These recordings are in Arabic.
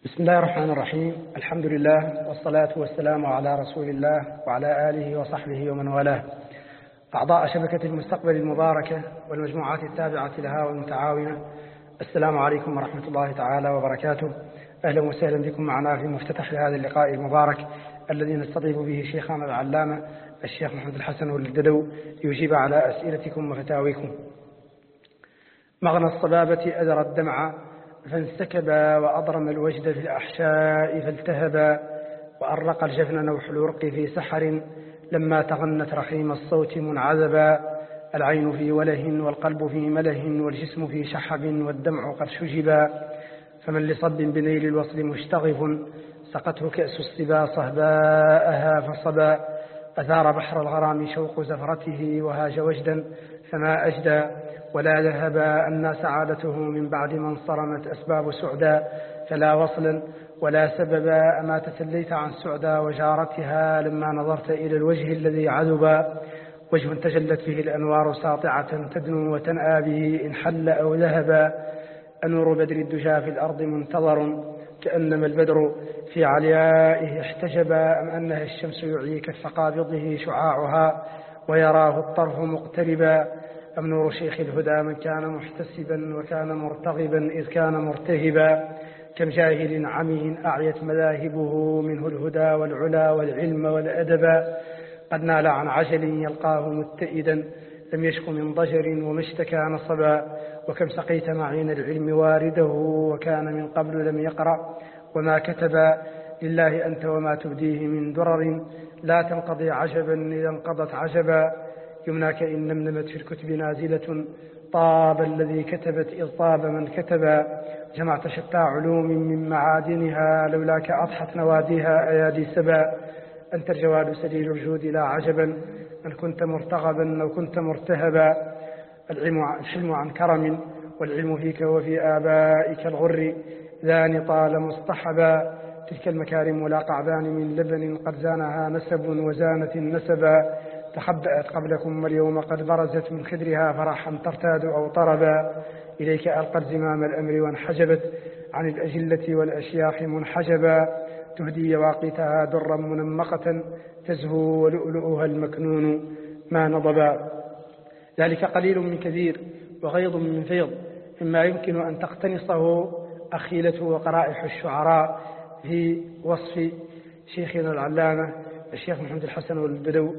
بسم الله الرحمن الرحيم. الحمد لله والصلاة والسلام على رسول الله وعلى آله وصحبه ومن والاه. أعضاء شبكة المستقبل المباركة والمجموعات التابعة لها والمتعاونة، السلام عليكم ورحمة الله تعالى وبركاته. أهلا وسهلا بكم معنا في مفتتح هذا اللقاء المبارك الذي نستضيف به شيخنا العلامة الشيخ محمد الحسن الددو ليجيب على أسئلتكم وفتاويكم. مغنى الصبابة أدرى الدمع فانسكبا، وأضرم الوجد في الأحشاء فالتهبا، وأرق الجفن نوح الورق في سحر لما تغنت رحيم الصوت منعذبا. العين في وله والقلب في مله والجسم في شحب والدمع قد شجبا، فمن لصب بنيل الوصل مشتغف سقته كأس الصبا صهباءها فصبا. أثار بحر الغرام شوق زفرته وهاج وجدا فما أجدى، ولا ذهبا أن سعادته من بعد ما انصرمت أسباب سعدا. فلا وصلا ولا سببا أما تسليت عن سعدا وجارتها لما نظرت إلى الوجه الذي عذبا. وجه تجلت به الأنوار ساطعة تدنو وتنأى به إن حل أو ذهبا. أنور بدر الدجى في الأرض منتظر كأنما البدر في عليائه احتجبا، أم أنها الشمس يعي كف قابضه شعاعها ويراه الطرف مقتربا. أم نور شيخ الهدى من كان محتسبا وكان مرتغبا إذ كان مرتهبا. كم جاهل عمي أعيت مذاهبه منه الهدى والعلا والعلم والأدبا. قد نال عن عجل يلقاه متئدا لم يشك من ضجر وما اشتكى نصبا. وكم سقيت معين العلم وارده وكان من قبل لم يقرأ وما كتبا. لله أنت وما تبديه من درر لا تنقضي عجبا إذا انقضت عجبا. يمناك إن نمنمت في الكتب نازلة طاب الذي كتبت إذ طاب من كتبا. جمعت شتى علوم من معادنها لولاك أضحت نواديها أيادي سبا. أنت الجواد سليل الجود لا عجبا أن كنت مرتغبا أو كنت مرتهبا. الحلم عن كرم والعلم فيك وفي آبائك الغر ذان طال مصطحبا. تلك المكارم لا قعدان من لبن قد زانها نسب وزانت النسبا. تخبأت قبلكم واليوم قد برزت من خدرها فرحا ترتاد أو طربا. إليك ألقت زمام الأمر وانحجبت عن الأجلة والأشياخ منحجبا. تهدي يواقيتها درا منمقة تزهو ولؤلؤها المكنون ما نضبا. ذلك قليل من كثير وغيض من فيض مما يمكن أن تقتنصه أخيلة وقرائح الشعراء في وصف شيخنا العلامة الشيخ محمد الحسن الددو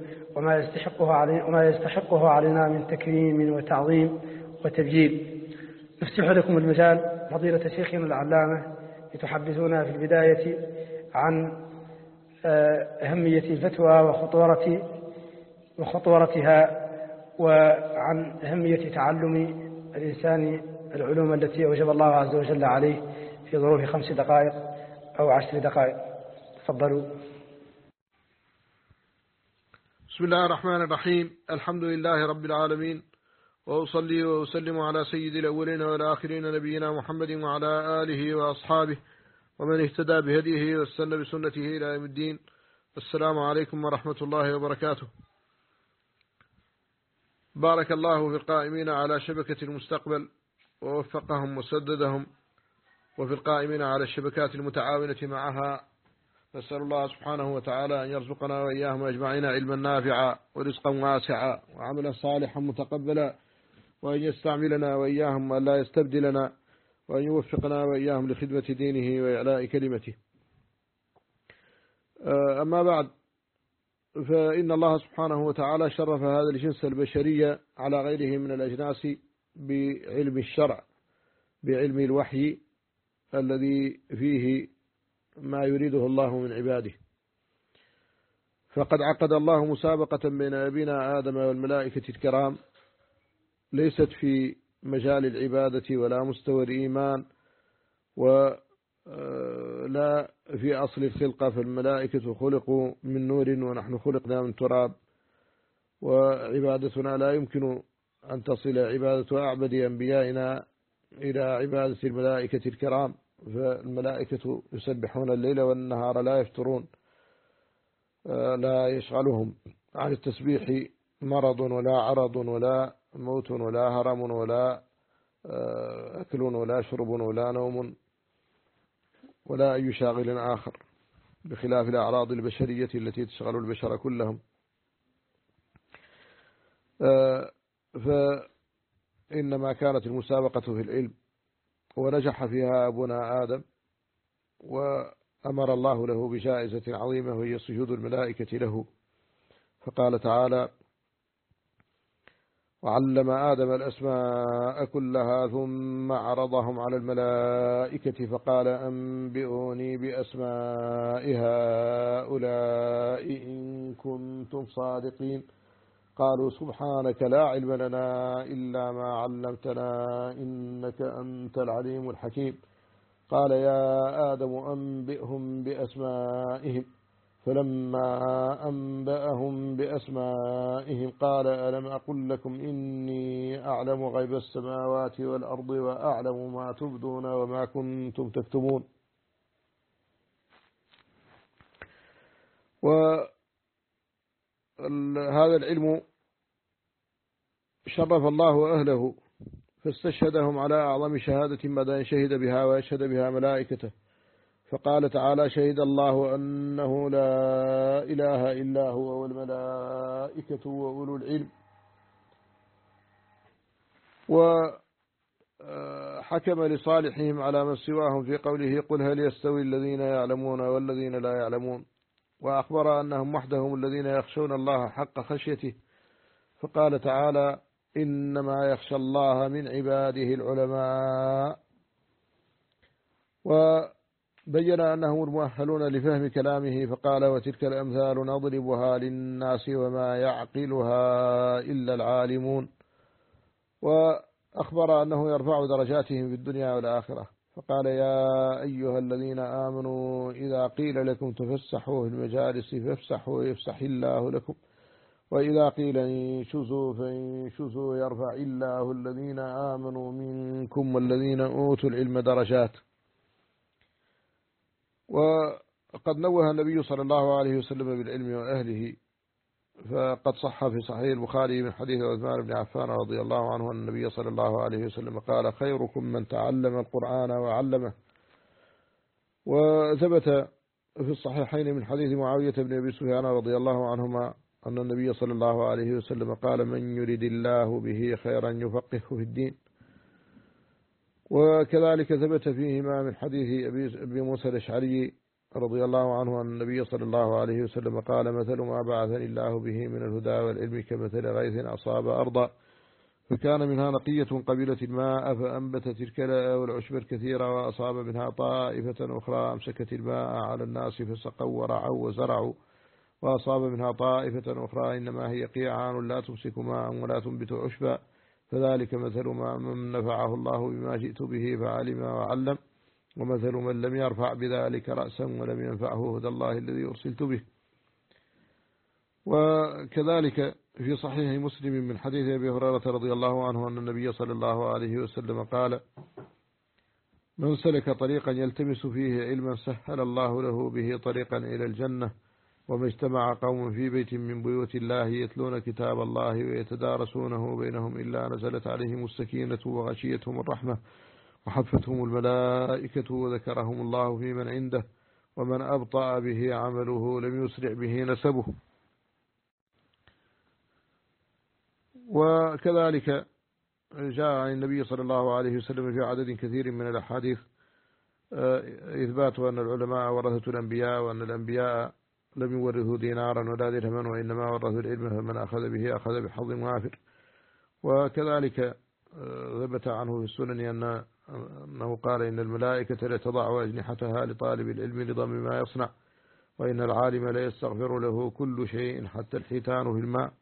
وما يستحقه علينا من تكريم وتعظيم وتبجيل. نفتح لكم المجال فضيلة شيخنا العلامة لتحدثونا في البداية عن أهمية الفتوى وخطورتها وعن أهمية تعلم الإنسان العلوم التي أوجب الله عز وجل عليه في ظروف 5 دقائق أو 10 دقائق. تفضلوا. بسم الله الرحمن الرحيم. الحمد لله رب العالمين، وأصلي وأسلم على سيد الأولين والآخرين نبينا محمد وعلى آله وأصحابه ومن اهتدى بهديه واستنى بسنته إلى يوم الدين. السلام عليكم ورحمة الله وبركاته. بارك الله في القائمين على شبكة المستقبل ووفقهم وسددهم، وفي القائمين على الشبكات المتعاونة معها. نسأل الله سبحانه وتعالى أن يرزقنا وإياهم أجمعين علما نافعا ورزقا واسعا وعملا صالحا متقبلا، وأن يستعملنا وإياهم وأن لا يستبدلنا، وأن يوفقنا وإياهم لخدمة دينه وإعلاء كلمته. أما بعد، فإن الله سبحانه وتعالى شرف هذا الجنس البشرية على غيره من الأجناس بعلم الشرع، بعلم الوحي الذي فيه ما يريده الله من عباده. فقد عقد الله مسابقة بين أبينا آدم والملائكة الكرام، ليست في مجال العبادة ولا مستوى الإيمان ولا في أصل الخلقة، فالملائكة خلقوا من نور ونحن خلقنا من تراب، وعبادتنا لا يمكن أن تصل عبادة أعبد أنبيائنا إلى عبادة الملائكة الكرام. فالملائكة يسبحون الليل والنهار لا يفترون، لا يشغلهم عن التسبيح مرض ولا عرض ولا موت ولا هرم ولا أكل ولا شرب ولا نوم ولا أي شاغل آخر، بخلاف الأعراض البشرية التي تشغل البشر كلهم. فإنما كانت المسابقة في العلم، ونجح فيها أبونا آدم، وأمر الله له بجائزة عظيمة وهي سجود الملائكة له. فقال تعالى: وعلم آدم الأسماء كلها ثم عرضهم على الملائكة فقال: أنبئوني بأسماء هؤلاء إن كنتم صادقين. قالوا: سبحانك لا علم لنا إلا ما علمتنا إنك أنت العليم الحكيم. قال: يا آدم أنبئهم بأسمائهم. فلما أنبأهم بأسمائهم قال: ألم أقل لكم إني أعلم غيب السماوات والأرض وأعلم ما تبدون وما كنتم تكتمون. وهذا العلم شرف الله أهله، فاستشهدهم على أعظم شهادة بعد أن شهد بها ويشهد بها ملائكته. فقال تعالى: شهد الله أنه لا إله إلا هو والملائكة وأولو العلم. وحكم لصالحهم على من سواهم في قوله: قل هل يستوي الذين يعلمون والذين لا يعلمون. وأخبر أنهم وحدهم الذين يخشون الله حق خشيته. فقال تعالى: إنما يخشى الله من عباده العلماء. وبين أنهم المؤهلون لفهم كلامه، فقال: وتلك الأمثال نضربها للناس وما يعقلها إلا العالمون. وأخبر أنه يرفع درجاتهم في الدنيا والآخرة. فقال: يا أيها الذين آمنوا إذا قيل لكم تفسحوا في المجالس فافسحوا يفسح الله لكم، وإذا قيل انشزوا فانشزوا يرفع الله الذين آمنوا منكم والذين أوتوا العلم درجات. وقد نوه النبي صلى الله عليه وسلم بالعلم وأهله، فقد صح في صحيح البخاري من حديث عثمان بن عفان رضي الله عنه أن النبي صلى الله عليه وسلم قال: خيركم من تعلم القرآن وعلمه. وثبت في الصحيحين من حديث معاوية بن أبي سفيان رضي الله عنهما أن النبي صلى الله عليه وسلم قال: من يرد الله به خيرا يفقهه في الدين. وكذلك ثبت فيهما من حديث أبي موسى الأشعري رضي الله عنه أن النبي صلى الله عليه وسلم قال: مثل ما بعثني الله به من الهدى والعلم كمثل غيث أصاب أرضا فكان منها نقية قبيلة الماء فأنبتت الكلاء والعشب الكثيرة، وأصاب منها طائفة أخرى أمسكت الماء على الناس فسقوا ورعوا وزرعوا، وأصاب منها طائفة أخرى إنما هي قيعان لا تمسك ماء ولا تنبت عشبا. فذلك مثل ما من نفعه الله بما جئت به فعلم وعلم، ومثل من لم يرفع بذلك رأسا ولم ينفعه هدى الله الذي أرسلت به. وكذلك في صحيح مسلم من حديث أبي هريرة رضي الله عنه أن النبي صلى الله عليه وسلم قال: من سلك طريقا يلتمس فيه علما سهل الله له به طريقا إلى الجنة. وما اجتمع قوم في بيت من بيوت الله يتلون كتاب الله ويتدارسونه بينهم إلا نزلت عليهم السكينة وغشيتهم الرحمة وحفتهم الملائكة وذكرهم الله في من عنده، ومن أبطأ به عمله لم يسرع به نسبه. وكذلك جاء عن النبي صلى الله عليه وسلم في عدد كثير من الأحاديث إثبات أن العلماء ورثة الأنبياء، وأن الأنبياء لم يورثوا دينارا ولا درهما وإنما ورثوا العلم، فمن أخذ به أخذ بحظ وافر. وكذلك ثبت عنه في السنن أنه قال: إن الملائكة لا تضع أجنحتها لطالب العلم لضم ما يصنع، وإن العالم لا يستغفر له كل شيء حتى الحيتان في الماء.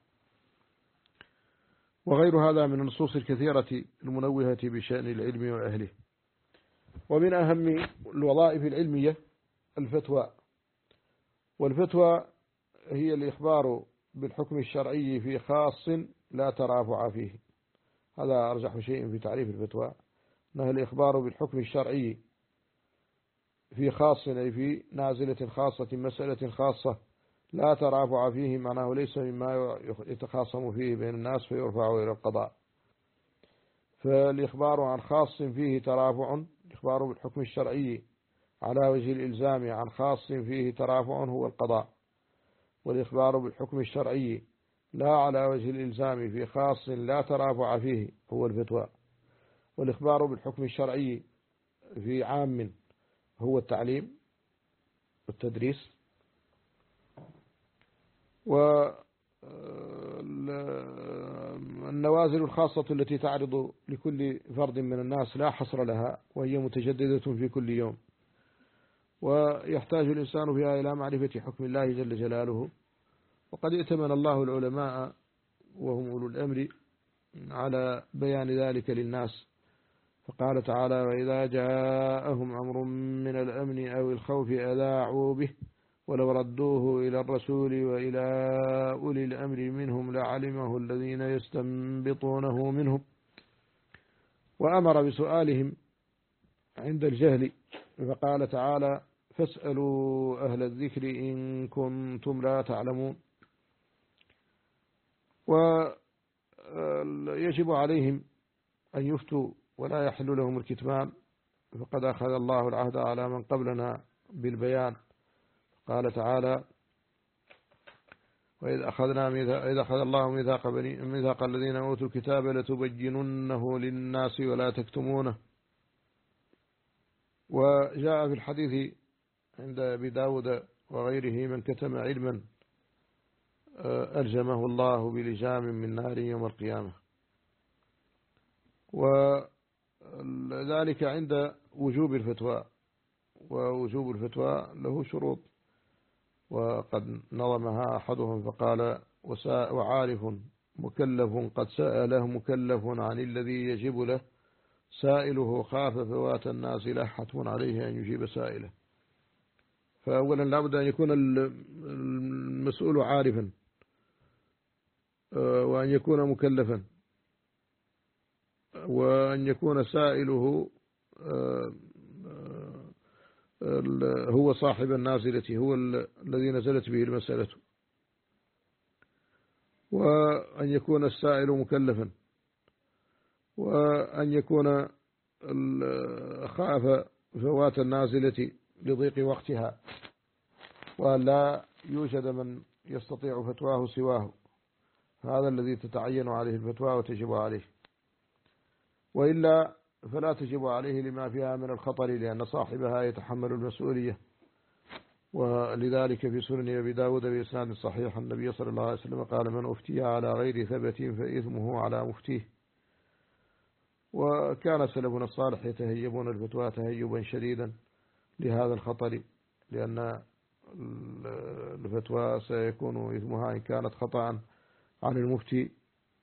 وغير هذا من النصوص الكثيرة المنوهة بشأن العلم وأهله. ومن أهم الوظائف العلمية الفتوى. والفتوى هي الإخبار بالحكم الشرعي في خاص لا ترافع فيه. هذا أرجح شيء في تعريف الفتوى، أنها الإخبار بالحكم الشرعي في خاص، أي في نازلة خاصة مسألة خاصة لا ترافع فيه، معناه ليس مما يتخاصم فيه بين الناس فيرفع إلى القضاء. فالإخبار عن خاص فيه ترافع، الإخبار بالحكم الشرعي على وجه الإلزام عن خاص فيه ترافع هو القضاء، والإخبار بالحكم الشرعي لا على وجه الإلزام في خاص لا ترافع فيه هو الفتوى، والإخبار بالحكم الشرعي في عام هو التعليم والتدريس. والنوازل الخاصة التي تعرض لكل فرد من الناس لا حصر لها، وهي متجددة في كل يوم، ويحتاج الإنسان فيها إلى معرفة حكم الله جل جلاله. وقد ائتمن الله العلماء وهم أولو الأمر على بيان ذلك للناس، فقال تعالى: وإذا جاءهم أمر من الأمن أو الخوف أذاعوا به ولو ردوه إلى الرسول وإلى أولي الأمر منهم لعلمه الذين يستنبطونه منهم. وأمر بسؤالهم عند الجهل، فقال تعالى: فاسألوا أهل الذكر إن كنتم لا تعلمون. ويجب عليهم أن يفتوا ولا يحل لهم الكتمان، فقد أخذ الله العهد على من قبلنا بالبيان. قال تعالى: وإذ أخذ الله ميثاق الذين أوتوا الكتاب لتبيننه للناس ولا تكتمونه. وجاء في الحديث عند أبي داود وغيره: من كتم علما ألجمه الله بلجام من نار يوم القيامة. وذلك عند وجوب الفتوى، ووجوب الفتوى له شروط، وقد نظمها أحدهم فقال: وعارف مكلف قد سأله مكلف عن الذي يجب له سائله خاف فوات الناس له حتم عليه أن يجيب سائله. فأولا لابد أن يكون المسؤول عارفا، وأن يكون مكلفا، وأن يكون سائله هو صاحب النازلة، هو الذي نزلت به المسألة، وأن يكون السائل مكلفا، وأن يكون خاف فوات النازلة لضيق وقتها، وأن لا يوجد من يستطيع فتواه سواه، هذا الذي تتعين عليه الفتوى وتجب عليه، وإلا فلا تجب عليه لما فيها من الخطر، لأن صاحبها يتحمل المسؤولية. ولذلك في سنن أبي داود بإسناد صحيح النبي صلى الله عليه وسلم قال: من أفتي على غير ثبت فإثمه على مفتيه. وكان سلفنا الصالح يتهيبون الفتوى تهيبا شديدا لهذا الخطر، لأن الفتوى سيكون إثمها إن كانت خطأ عن المفتي،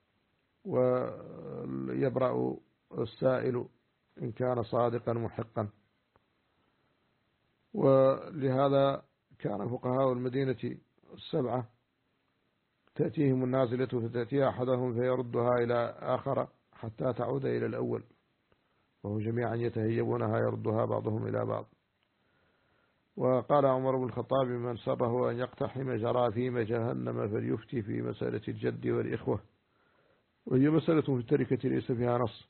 ويبرأ السائل إن كان صادقا محقا. ولهذا كان فقهاء المدينة السبعة تأتيهم النازلة فتأتي أحدهم فيردها إلى آخر حتى تعود إلى الأول، وهم جميعا يتهيبونها يردها بعضهم إلى بعض. وقال عمر بن الخطاب: من سره أن يقتحم جراثيم جهنم فليفتي في مسألة الجد والإخوة، وهي مسألة في التركة ليس فيها نص.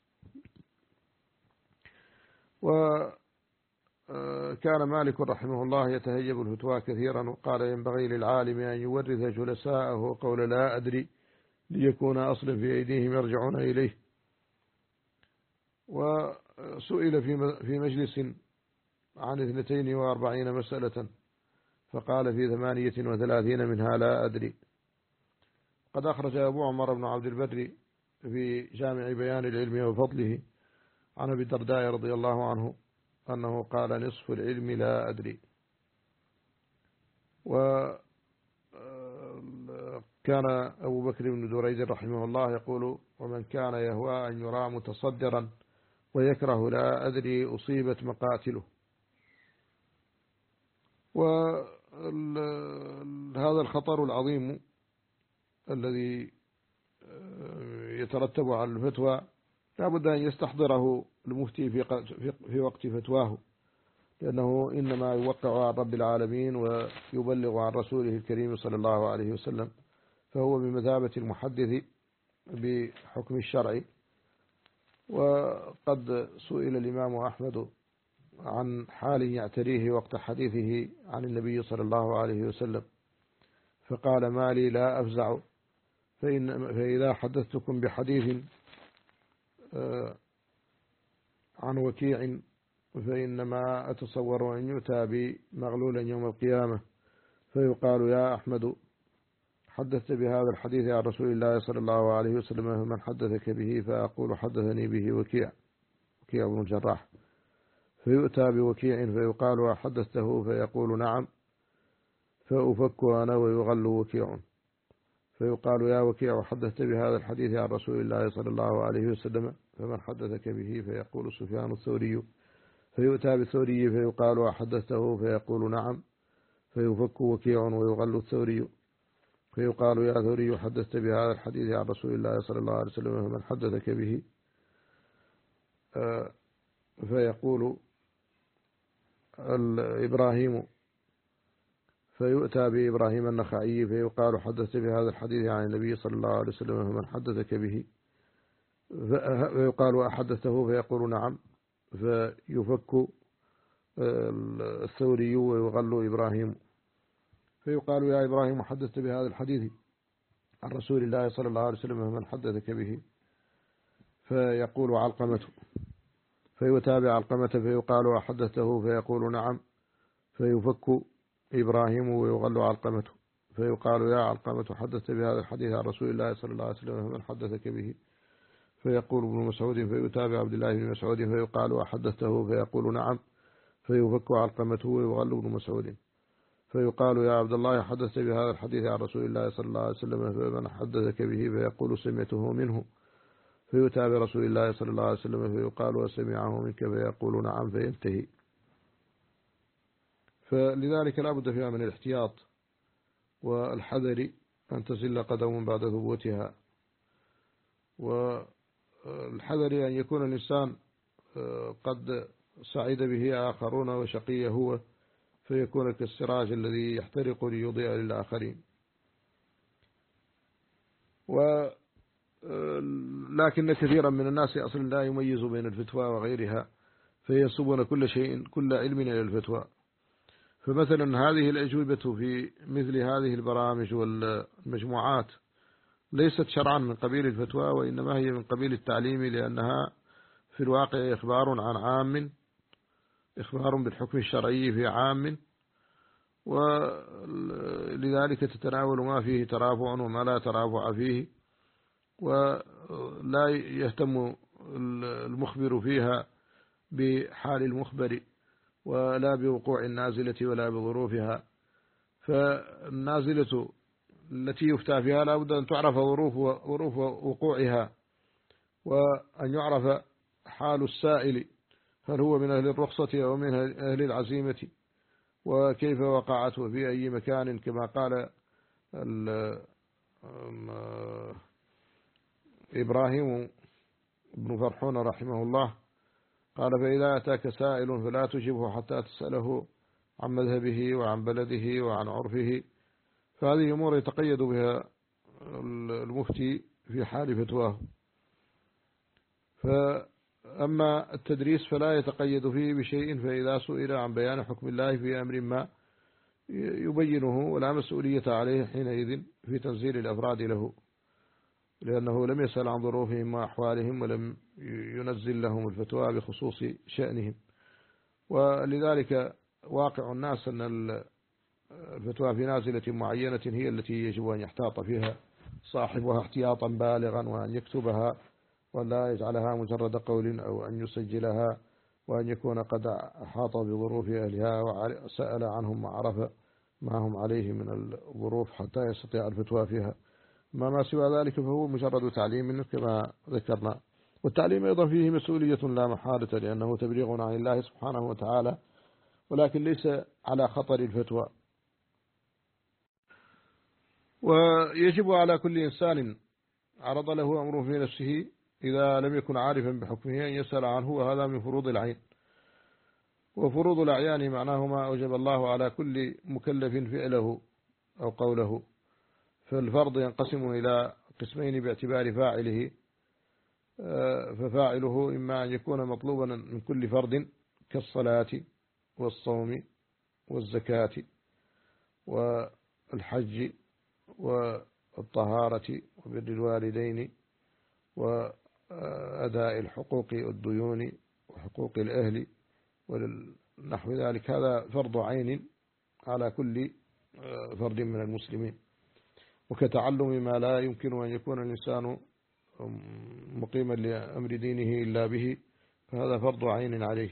وكان مالك رحمه الله يتهيب الفتوى كثيرا، وقال: ينبغي للعالم أن يورث جلساءه قول لا أدري ليكون أصلا في أيديهم يرجعون إليه. وسئل في مجلس عن 42 مسألة فقال: في 38 منها لا أدري. قد أخرج أبو عمر بن عبد البر في جامع بيان العلم وفضله عن أبي الدرداء رضي الله عنه أنه قال: نصف العلم لا أدري. وكان أبو بكر بن دريد رحمه الله يقول: ومن كان يهوى أن يرى متصدرا ويكره لا أدري أصيبت مقاتله. وهذا الخطر العظيم الذي يترتب على الفتوى لا بد أن يستحضره المفتي في وقت فتواه، لأنه إنما يوقع عن رب العالمين ويبلغ عن رسوله الكريم صلى الله عليه وسلم، فهو بمثابة المحدث بحكم الشرع. وقد سئل الإمام أحمد عن حال يعتريه وقت حديثه عن النبي صلى الله عليه وسلم، فقال: ما لي لا أفزع، فإذا حدثتكم بحديث عن وكيع فإنما أتصور أن يؤتى بمغلولا يوم القيامة، فيقال: يا أحمد، حدثت بهذا الحديث عن رسول الله صلى الله عليه وسلم، فمن حدثك به؟ فأقول: حدثني به وكيع بن الجراح. فيؤتى بوكيع فيقال: حدثته؟ فيقول: نعم. فأفك أنا ويغل وكيع، فيقال: يا وكيع، حدثت بهذا الحديث عن رسول الله صلى الله عليه وسلم؟ فمن حدثك به؟ فيقول: سفيان الثوري. فيؤتى بالثوري فيقال: حدثته؟ فيقول: نعم. فيفك وكيع ويغل الثوري، فيقال: يا ثوري، حدثت بهذا الحديث عن رسول الله صلى الله عليه وسلم؟ فمن حدثك به؟ فيقول إبراهيم. فيؤتى بإبراهيم النخعي فيقال: حدثت بهذا الحديث عن النبي صلى الله عليه وسلم؟ فمن حدثك به؟ فيقال: أحدثته؟ فيقول: نعم. فيفك الثوري ويغل إبراهيم، فيقال: يا إبراهيم، حدثت بهذا الحديث عن رسول الله صلى الله عليه وسلم؟ فمن حدثك به؟ فيقول: علقمة. فيتابع علقمة فيقال: أحدثته؟ فيقول: نعم. فيفك إبراهيم ويغل علقمة، فيقال: يا علقمة، حدثت بهذا الحديث عن رسول الله صلى الله عليه وسلم؟ فمن حدثك به؟ فيقول ابن مسعود. فيتابع عبد الله بن مسعود فيقال: أحدثته؟ فيقول: نعم. فيفك علقمة ويغل ابن مسعود، فيقال: يا عبد الله، حدثت بهذا الحديث عن رسول الله صلى الله عليه وسلم؟ فمن حدثك به؟ فيقول: سمعته منه. فيؤتى برسول الله صلى الله عليه وسلم فيقال: وسمعه منك؟ فيقول: نعم. فينتهي. فلذلك لا بد فيها من الاحتياط والحذر أن تزل قدم بعد ثبوتها، والحذر أن يكون الإنسان قد سعيد به آخرون وشقي هو، فيكون كالسراج الذي يحترق ليضيء للآخرين. لكن كثيرا من الناس أصلا لا يميز بين الفتوى وغيرها، فينسبون كل شيء كل علم إلى الفتوى. فمثلا هذه الأجوبة في مثل هذه البرامج والمجموعات ليست شرعا من قبيل الفتوى، وإنما هي من قبيل التعليم، لأنها في الواقع إخبار عن عام، إخبار بالحكم الشرعي في عام، ولذلك تتناول ما فيه ترافع وما لا ترافع فيه، ولا يهتم المخبر فيها بحال المخبر ولا بوقوع النازلة ولا بظروفها. فالنازلة التي يفتى فيها لا بد أن تعرف ظروف وقوعها، وأن يعرف حال السائل، هل هو من أهل الرخصة أو من أهل العزيمة، وكيف وقعت وفي أي مكان، كما قال إبراهيم بن فرحون رحمه الله، قال: فإذا أتاك سائل فلا تجبه حتى تسأله عن مذهبه وعن بلده وعن عرفه. فهذه أمور يتقيد بها المفتي في حال فتواه. فأما التدريس فلا يتقيد فيه بشيء، فإذا سئل عن بيان حكم الله في أمر ما يبينه، ولا مسؤولية عليه حينئذ في تنزيل الأفراد له، لأنه لم يسأل عن ظروفهم وأحوالهم، ولم ينزل لهم الفتوى بخصوص شأنهم. ولذلك واقع الناس أن الفتوى في نازلة معينة هي التي يجب أن يحتاط فيها صاحبها احتياطا بالغا، وأن يكتبها ولا يجعلها مجرد قول، أو أن يسجلها، وأن يكون قد أحاط بظروف أهلها وسأل عنهم وعرف ما هم عليه من الظروف حتى يستطيع الفتوى فيها. ما سوى ذلك فهو مجرد تعليم كما ذكرنا، والتعليم أيضا فيه مسؤولية لا محالة، لأنه تبليغ عن الله سبحانه وتعالى، ولكن ليس على خطر الفتوى. ويجب على كل إنسان عرض له أمره في نفسه إذا لم يكن عارفا بحكمه أن يسأل عنه، وهذا من فروض العين. وفروض الأعيان معناه ما أوجب الله على كل مكلف فعله أو قوله. فالفرض ينقسم إلى قسمين باعتبار فاعله، ففاعله إما أن يكون مطلوبا من كل فرد كالصلاة والصوم والزكاة والحج والطهارة وبر الوالدين وأداء الحقوق والديون وحقوق الأهل ونحو ذلك. هذا فرض عين على كل فرد من المسلمين. وكتعلم ما لا يمكن أن يكون الإنسان مقيما لأمر دينه إلا به، فهذا فرض عين عليه.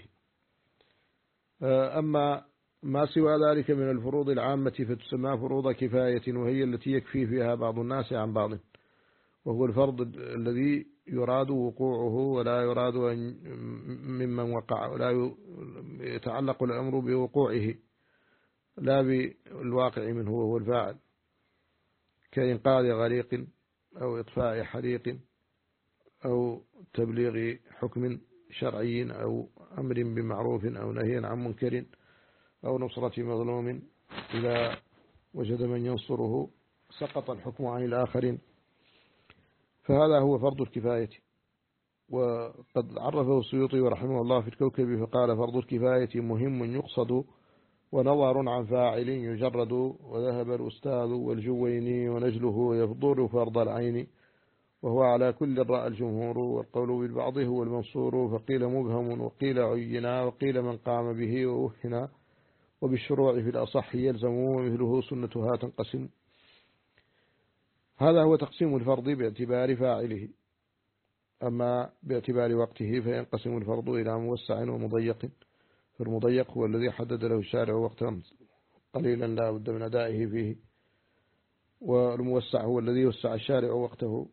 أما ما سوى ذلك من الفروض العامة فتسمى فروض كفاية، وهي التي يكفي فيها بعض الناس عن بعض، وهو الفرض الذي يراد وقوعه ولا يراد ممن وقع، ولا يتعلق الأمر بوقوعه لا بالواقع منه وهو الفاعل، كإنقاذ غريق أو إطفاء حريق أو تبليغ حكم شرعي أو أمر بمعروف أو نهي عن منكر أو نصرة مظلوم إذا وجد من ينصره سقط الحكم عن الآخرين. فهذا هو فرض الكفاية. وقد عرفه السيوطي رحمه الله في الكوكب فقال: فرض الكفاية مهم يقصد ونظر عن فاعل يجرد، وذهب الأستاذ والجويني ونجله يفضل فرض العين، وهو على كل رأى الجمهور، والقول بالبعض هو المنصور، فقيل مبهم وقيل عينا وقيل من قام به ووهنا، وبالشروع في الأصح يلزم، ومثله سنتها تنقسم. هذا هو تقسيم الفرض باعتبار فاعله. أما باعتبار وقته فينقسم الفرض إلى موسع ومضيق. فالمضيق هو الذي حدد له الشارع وقتا قليلا لا بد من أدائه فيه، والموسع هو الذي يوسع الشارع وقته.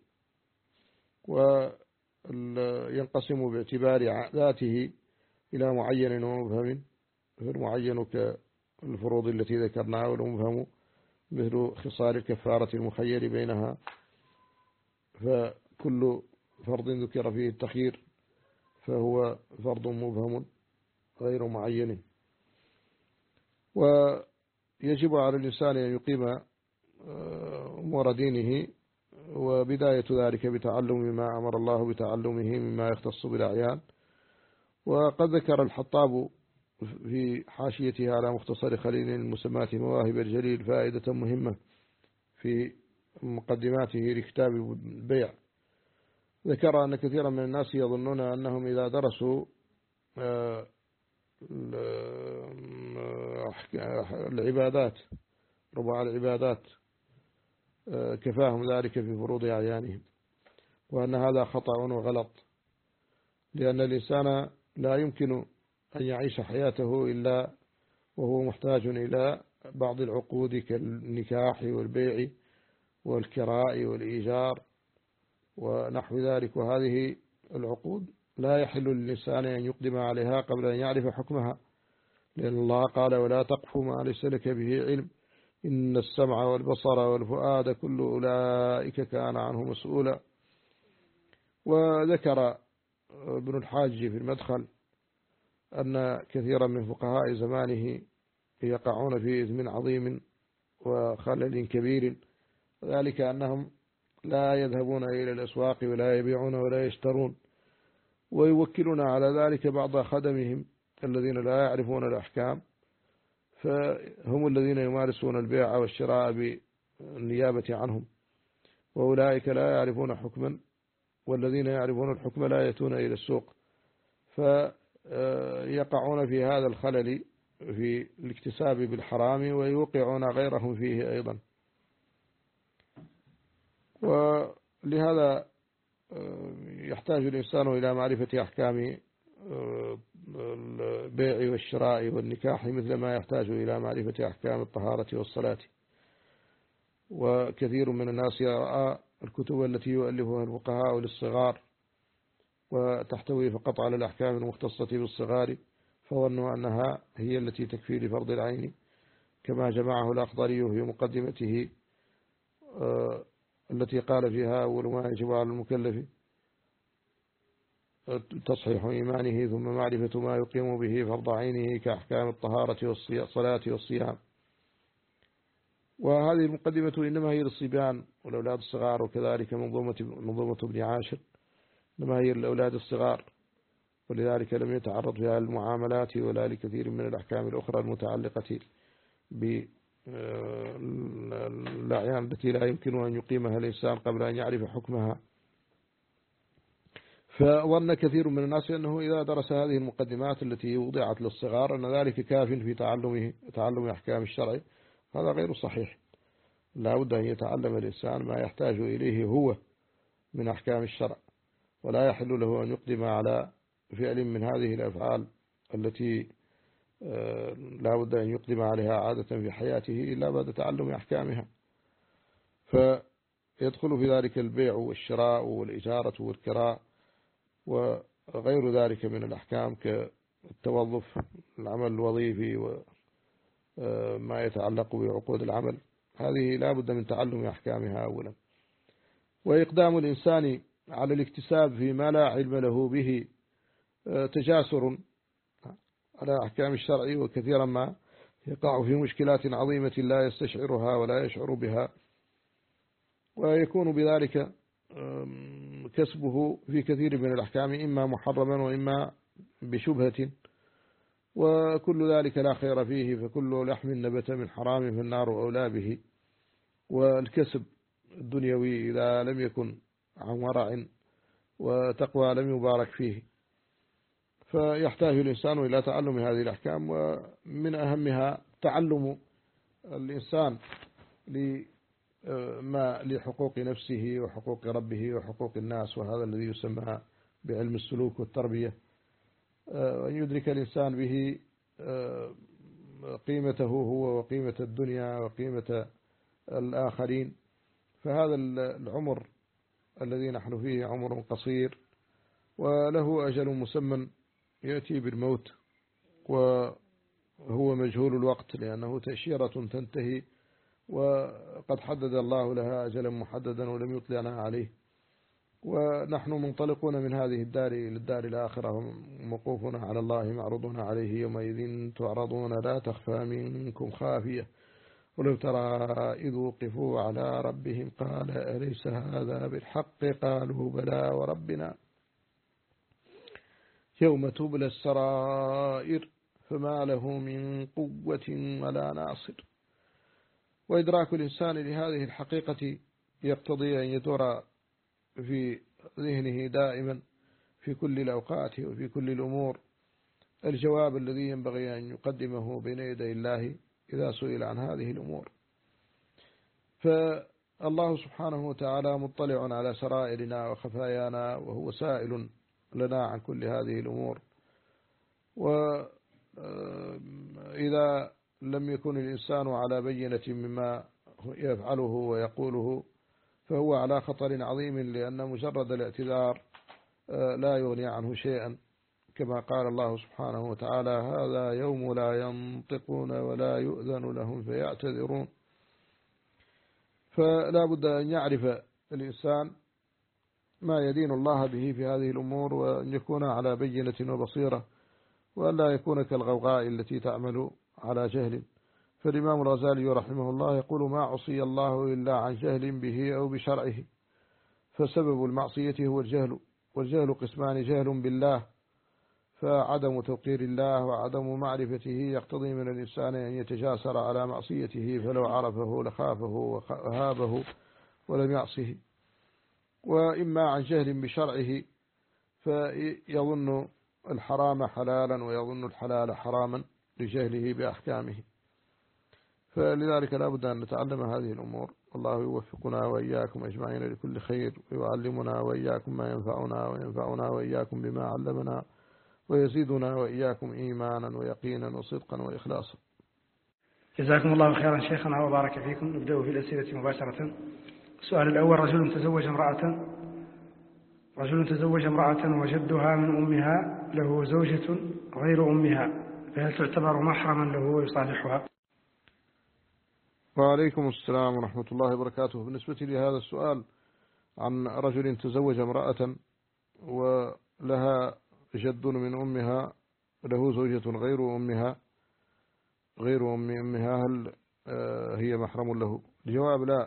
وينقسم باعتبار ذاته إلى معين ومبهم. فالمعين كالفروض التي ذكرناها، والمبهم مثل خصال الكفارة المخير بينها، فكل فرض ذكر فيه التخيير فهو فرض مبهم غير معين. ويجب على الإنسان أن يقيم أمور دينه، وبداية ذلك بتعلم ما أمر الله بتعلمه مما يختص بالأعيان. وقد ذكر الحطاب في حاشيته على مختصر خليل المسماة مواهب الجليل فائدة مهمة في مقدماته لكتاب البيع. ذكر أن كثيرا من الناس يظنون أنهم إذا درسوا العبادات ربع العبادات كفاهم ذلك في فروض أعيانهم، وأن هذا خطأ وغلط، لأن الإنسان لا يمكن أن يعيش حياته إلا وهو محتاج إلى بعض العقود كالنكاح والبيع والكراء والإيجار ونحو ذلك. وهذه العقود لا يحل للإنسان أن يقدم عليها قبل أن يعرف حكمها، لأن الله قال: ولا تقف ما ليس لك به علم إن السمع والبصر والفؤاد كل أولئك كان عنه مسؤولا. وذكر ابن الحاج في المدخل أن كثيرا من فقهاء زمانه يقعون في إثم عظيم وخلل كبير، ذلك أنهم لا يذهبون إلى الأسواق ولا يبيعون ولا يشترون، ويوكلون على ذلك بعض خدمهم الذين لا يعرفون الأحكام، فهم الذين يمارسون البيع والشراء بالنيابة عنهم، وأولئك لا يعرفون حكما، والذين يعرفون الحكم لا يأتون إلى السوق، فيقعون في هذا الخلل في الاكتساب بالحرام ويوقعون غيرهم فيه أيضا. ولهذا يحتاج الإنسان إلى معرفة أحكام البيع والشراء والنكاح مثل ما يحتاج إلى معرفة أحكام الطهارة والصلاة. وكثير من الناس يرى الكتب التي يؤلفها الفقهاء للصغار وتحتوي فقط على الأحكام المختصة بالصغار، فظنوا أنها هي التي تكفي لفرض العين، كما جمعه الأخضري في مقدمته التي قال فيها: أول ما يجب على المكلف تصحيح إيمانه، ثم معرفة ما يقيم به فرض عينه كأحكام الطهارة والصلاة والصيام. وهذه المقدمة إنما هي للصبيان والأولاد الصغار، وكذلك منظومة ابن عاشر إنما هي للأولاد الصغار، ولذلك لم يتعرض فيها المعاملات ولا لكثير من الأحكام الأخرى المتعلقة بالأعيان التي لا يمكن أن يقيمها الإنسان قبل أن يعرف حكمها. فظن كثير من الناس أنه إذا درس هذه المقدمات التي وضعت للصغار أن ذلك كاف في تعلم أحكام الشرع. هذا غير صحيح. لا بد أن يتعلم الإنسان ما يحتاج إليه هو من أحكام الشرع، ولا يحل له أن يقدم على فعل من هذه الأفعال التي لا بد أن يقدم عليها عادة في حياته إلا بعد تعلم أحكامها. فيدخل في ذلك البيع والشراء والإجارة والكراء وغير ذلك من الأحكام كالتوظف، العمل الوظيفي وما يتعلق بعقود العمل. هذه لا بد من تعلم أحكامها أولا. وإقدام الإنسان على الاكتساب فيما لا علم له به تجاسر على أحكام الشرع، وكثيرا ما يقع في مشكلات عظيمة لا يستشعرها ولا يشعر بها، ويكون بذلك كسبه في كثير من الأحكام إما محرما وإما بشبهة، وكل ذلك لا خير فيه. فكل لحم نبت من حرام فالنار أولى به. والكسب الدنيوي إذا لم يكن عن ورع وتقوى لم يبارك فيه. فيحتاج الإنسان إلى تعلم هذه الأحكام، ومن أهمها تعلم الإنسان لحقوق نفسه وحقوق ربه وحقوق الناس، وهذا الذي يسمى بعلم السلوك والتربية. أن يدرك الإنسان به قيمته هو وقيمة الدنيا وقيمة الآخرين. فهذا العمر الذي نحن فيه عمر قصير، وله أجل مسمى يأتي بالموت، وهو مجهول الوقت لأنه تأشيرة تنتهي، وقد حدد الله لها أجلا محددا ولم يطلعنا عليه. ونحن منطلقون من هذه الدار إلى الدار الآخرة، موقوفنا على الله معرضون عليه يومئذ تعرضون لا تخفى منكم خافية، ولو ترى إذ وقفوا على ربهم قال أليس هذا بالحق قالوا بلى وربنا يوم تبلى السرائر فما له من قوة ولا ناصر. وإدراك الإنسان لهذه الحقيقة يقتضي أن يدور في ذهنه دائما في كل الأوقات وفي كل الأمور الجواب الذي ينبغي أن يقدمه بين يدي الله إذا سئل عن هذه الأمور. فالله سبحانه وتعالى مطلع على سرائرنا وخفايانا، وهو سائل لنا عن كل هذه الأمور. وإذا لم يكن الإنسان على بينة مما يفعله ويقوله فهو على خطر عظيم، لأن مجرد الاعتذار لا يغني عنه شيئا، كما قال الله سبحانه وتعالى هذا يوم لا ينطقون ولا يؤذن لهم فيعتذرون. فلا بد أن يعرف الإنسان ما يدين الله به في هذه الأمور، وأن يكون على بينة وبصيرة، وأن لا يكون كالغوغاء التي تعمل على جهل. فالإمام الغزالي رحمه الله يقول ما عصي الله إلا عن جهل به أو بشرعه، فسبب المعصية هو الجهل. والجهل قسمان: جهل بالله فعدم توقير الله وعدم معرفته يقتضي من الإنسان أن يتجاسر على معصيته، فلو عرفه لخافه وهابه ولم يعصه. وإما عن جهل بشرعه فيظن الحرام حلالا ويظن الحلال حراما لجهله بأحكامه. فلذلك لا بد أن نتعلم هذه الأمور. الله يوفقنا وإياكم أجمعين لكل خير، ويعلمنا وإياكم ما ينفعنا، وينفعنا وإياكم بما علمنا، ويزيدنا وإياكم إيمانا ويقينا وصدقا وإخلاصا. جزاكم الله خيرا شيخنا وبارك فيكم. نبدأ في الأسئلة مباشرة. السؤال الأول: رجل تزوج امرأة وجدها من أمها له زوجة غير أمها، فهل تعتبر محرما له ويصالحها؟ وعليكم السلام ورحمة الله وبركاته. بالنسبة لهذا السؤال عن رجل تزوج امرأة ولها جد من أمها له زوجة غير أمها، هل هي محرم له؟ الجواب لا.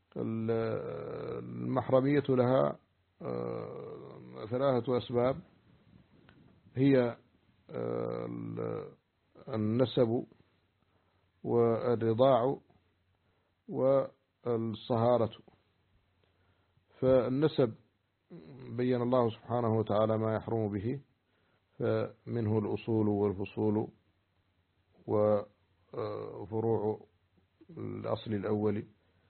فالمحرمية لها ثلاثة أسباب. هي النسب والرضاع والصهارة. فالنسب بين الله سبحانه وتعالى ما يحرم به، فمنه الأصول والفصول وفروع الأصل الأول.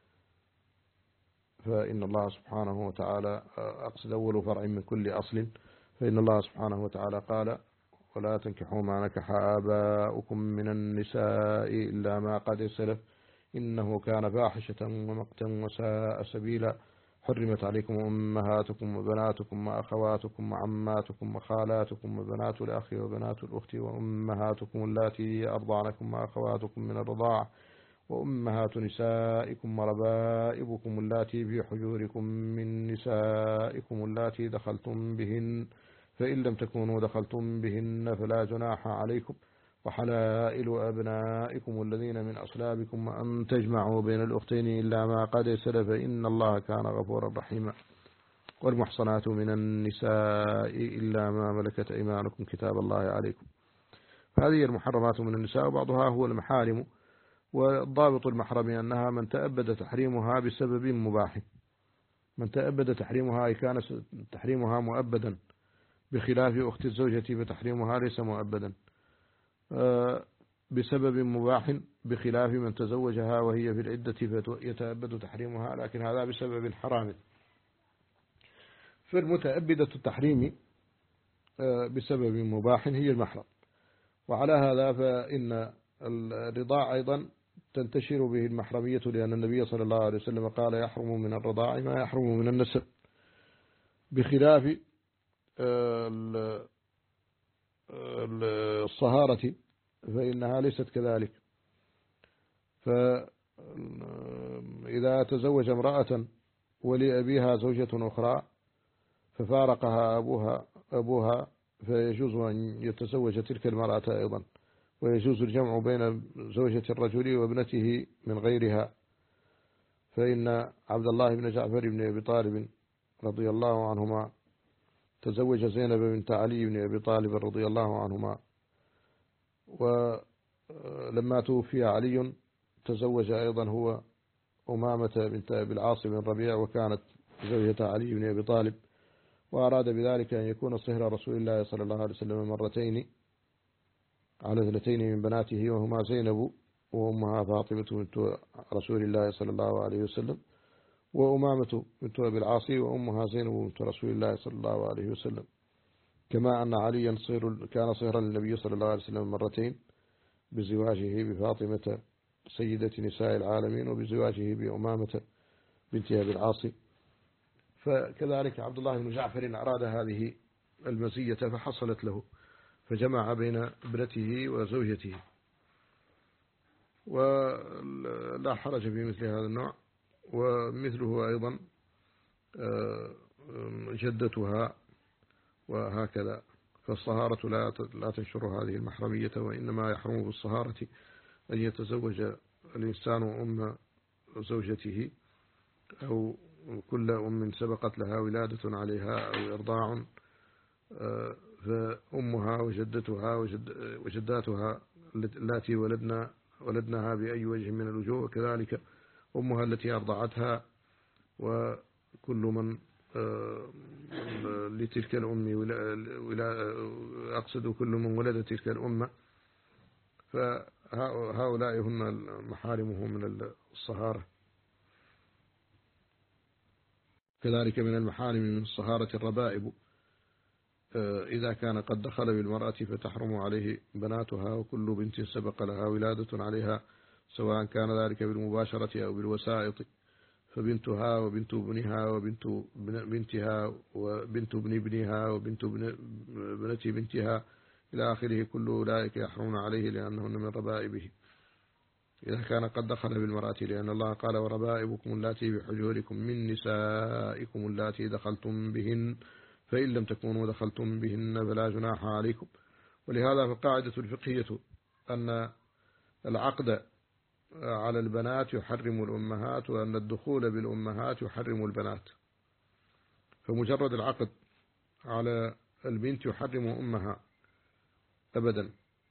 فإن الله سبحانه وتعالى أقصد أول فرع من كل أصل، فإن الله سبحانه وتعالى قال: ولا تنكحوا ما نكح آباؤكم من النساء إلا ما قد سلف إنه كان فاحشة ومقتا وساء سبيلا. حرمت عليكم أمهاتكم وبناتكم وأخواتكم وعماتكم وخالاتكم وبنات الأخ وبنات الأخت وأمهاتكم اللاتي أرضعنكم وأخواتكم من الرضاعة وأمهات نسائكم وربائبكم اللاتي في حجوركم من نسائكم اللاتي دخلتم بهن، فإن لم تكونوا دخلتم بهن فلا جناح عليكم، وحلائل أبنائكم الذين من أصلابكم وأن تجمعوا بين الأختين إلا ما قد سلف إن الله كان غفورا رحيما. والمحصنات من النساء إلا ما ملكت أيمانكم كتاب الله عليكم. فهذه المحرمات من النساء، وبعضها هو المحارم. والضابط المحرم أنها من تأبد تحريمها بسبب مباح، من تأبد تحريمها أي كان تحريمها مؤبدا، بخلاف أخت الزوجة فتحريمها ليس مؤبدا بسبب مباح، بخلاف من تزوجها وهي في العدة فيتأبد تحريمها، لكن هذا بسبب حرام. فالمتأبدة التحريم بسبب مباح هي المحرم. وعلى هذا فإن الرضاع أيضا تنتشر به المحرمية، لأن النبي صلى الله عليه وسلم قال: يحرم من الرضاع ما يحرم من النسب، بخلاف الصهارة فإنها ليست كذلك. فإذا تزوج امرأة ولأبيها زوجة أخرى ففارقها أبوها فيجوز أن يتزوج تلك المرأة أيضا، ويجوز الجمع بين زوجة الرجل وابنته من غيرها. فإن عبد الله بن جعفر بن أبي طالب رضي الله عنهما تزوج زينب بنت علي بن أبي طالب رضي الله عنهما، ولما توفي علي تزوج أيضا هو أمامة بنت أبي العاص بن ربيع، وكانت زوجة علي بن أبي طالب، وأراد بذلك أن يكون صهر رسول الله صلى الله عليه وسلم مرتين على 2 من بناته، وهما زينب وأمها فاطمة بنت رسول الله صلى الله عليه وسلم، وأمامة بنت أبي العاص وأمها زينب بنت رسول الله صلى الله عليه وسلم. كما أن عليا كان صهرا للنبي صلى الله عليه وسلم مرتين، بزواجه بفاطمة سيدة نساء العالمين، وبزواجه بأمامة بنت أبي العاص. فكذلك عبد الله بن جعفر أراد هذه المزية فحصلت له، فجمع بين ابنته وزوجته. ولا حرج في مثل هذا النوع. ومثله أيضا جدتها وهكذا. فالصهارة لا تنشر هذه المحرمية، وإنما يحرم بالصهارة أن يتزوج الإنسان أم زوجته، أو كل أم سبقت لها ولادة عليها أو إرضاع، فأمها وجدتها وجداتها التي ولدناها بأي وجه من الوجوه، وكذلك أمها التي أرضعتها، وكل من لتلك الأم أقصد كل من ولد تلك الأمة، فهؤلاء هم محارمه من الصهارة. كذلك من المحارم من الصهارة الربائب، إذا كان قد دخل بالمرأة فتحرم عليه بناتها وكل بنت سبق لها ولادة عليها، سواء كان ذلك بالمباشرة أو بالوسائط، فبنتها وبنت ابنها وبنت بنتها وبنت ابن ابنها وبنت بنت بنتها إلى آخره، كل أولئك يحرمون عليه لأنهن من ربائبه إذا كان قد دخل بالمرأة، لأن الله قال: وربائبكم اللاتي بحجوركم من نسائكم اللاتي دخلتم بهن فإن لم تكونوا دخلتم بهن فلا جناح عليكم. ولهذا فالقاعدة الفقهية أن العقد على البنات يحرم الأمهات، وأن الدخول بالأمهات يحرم البنات. فمجرد العقد على البنت يحرم أمها، أبدا.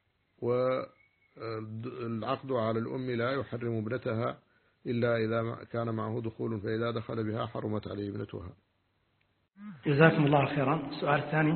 والعقد على الأم لا يحرم ابنتها إلا إذا كان معه دخول، فإذا دخل بها حرمت عليه ابنتها. جزاكم الله خيرا. السؤال الثاني: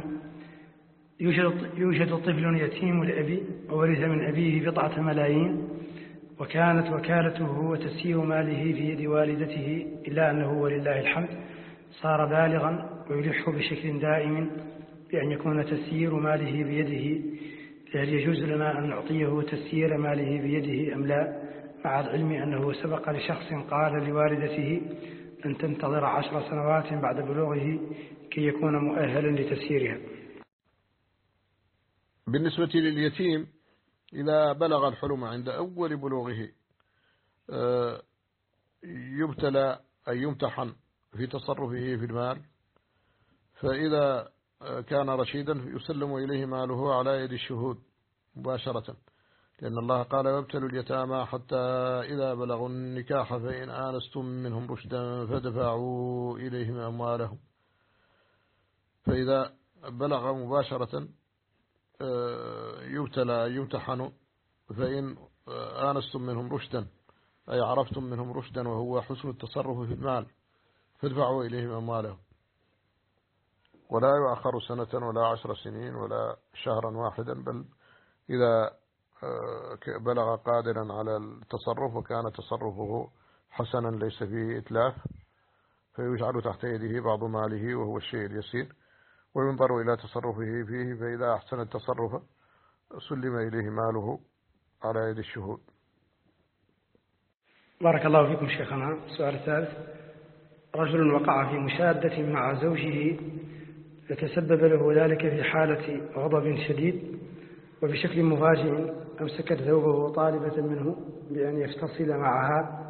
يوجد طفل يتيم الأب وورث من أبيه بضعة ملايين، وكانت وكالته وتسيير ماله في يد والدته، إلا أنه ولله الحمد صار بالغا ويلح بشكل دائم بأن يكون تسيير ماله بيده. فهل يجوز لنا أن نعطيه تسيير ماله بيده أم لا، مع العلم أنه سبق لشخص قال لوالدته أن تنتظر 10 سنوات بعد بلوغه كي يكون مؤهلا لتسييرها؟ بالنسبة لليتيم إذا بلغ الحلم عند أول بلوغه يبتلى أي يمتحن في تصرفه في المال، فإذا كان رشيدا يسلم إليه ماله على يد الشهود مباشرة، لأن الله قال: وابتلوا اليتامى حتى إذا بلغوا النكاح فإن آنستم منهم رشدا فدفعوا إليهم أموالهم. فإذا بلغ مباشرة يبتلى يمتحن، فإن آنستم منهم رشدا أي عرفتم منهم رشدا وهو حسن التصرف في المال فادفعوا إليهم أموالهم، ولا يؤخر سنة ولا 10 سنين ولا شهرا واحدا، بل إذا بلغ قادرا على التصرف وكان تصرفه حسنا ليس فيه إتلاف فيجعل تحت يده بعض ماله وهو الشيء اليسير، وينظر إلى تصرفه فيه، فإذا أحسن التصرف سلم إليه ماله على يد الشهود. بارك الله فيكم شيخنا. السؤال الثالث: رجل وقع في مشادة مع زوجه فتسبب له ذلك في حالة غضب شديد، وبشكل مفاجئ أمسكت ثوبه طالبة منه بأن يفتصل معها،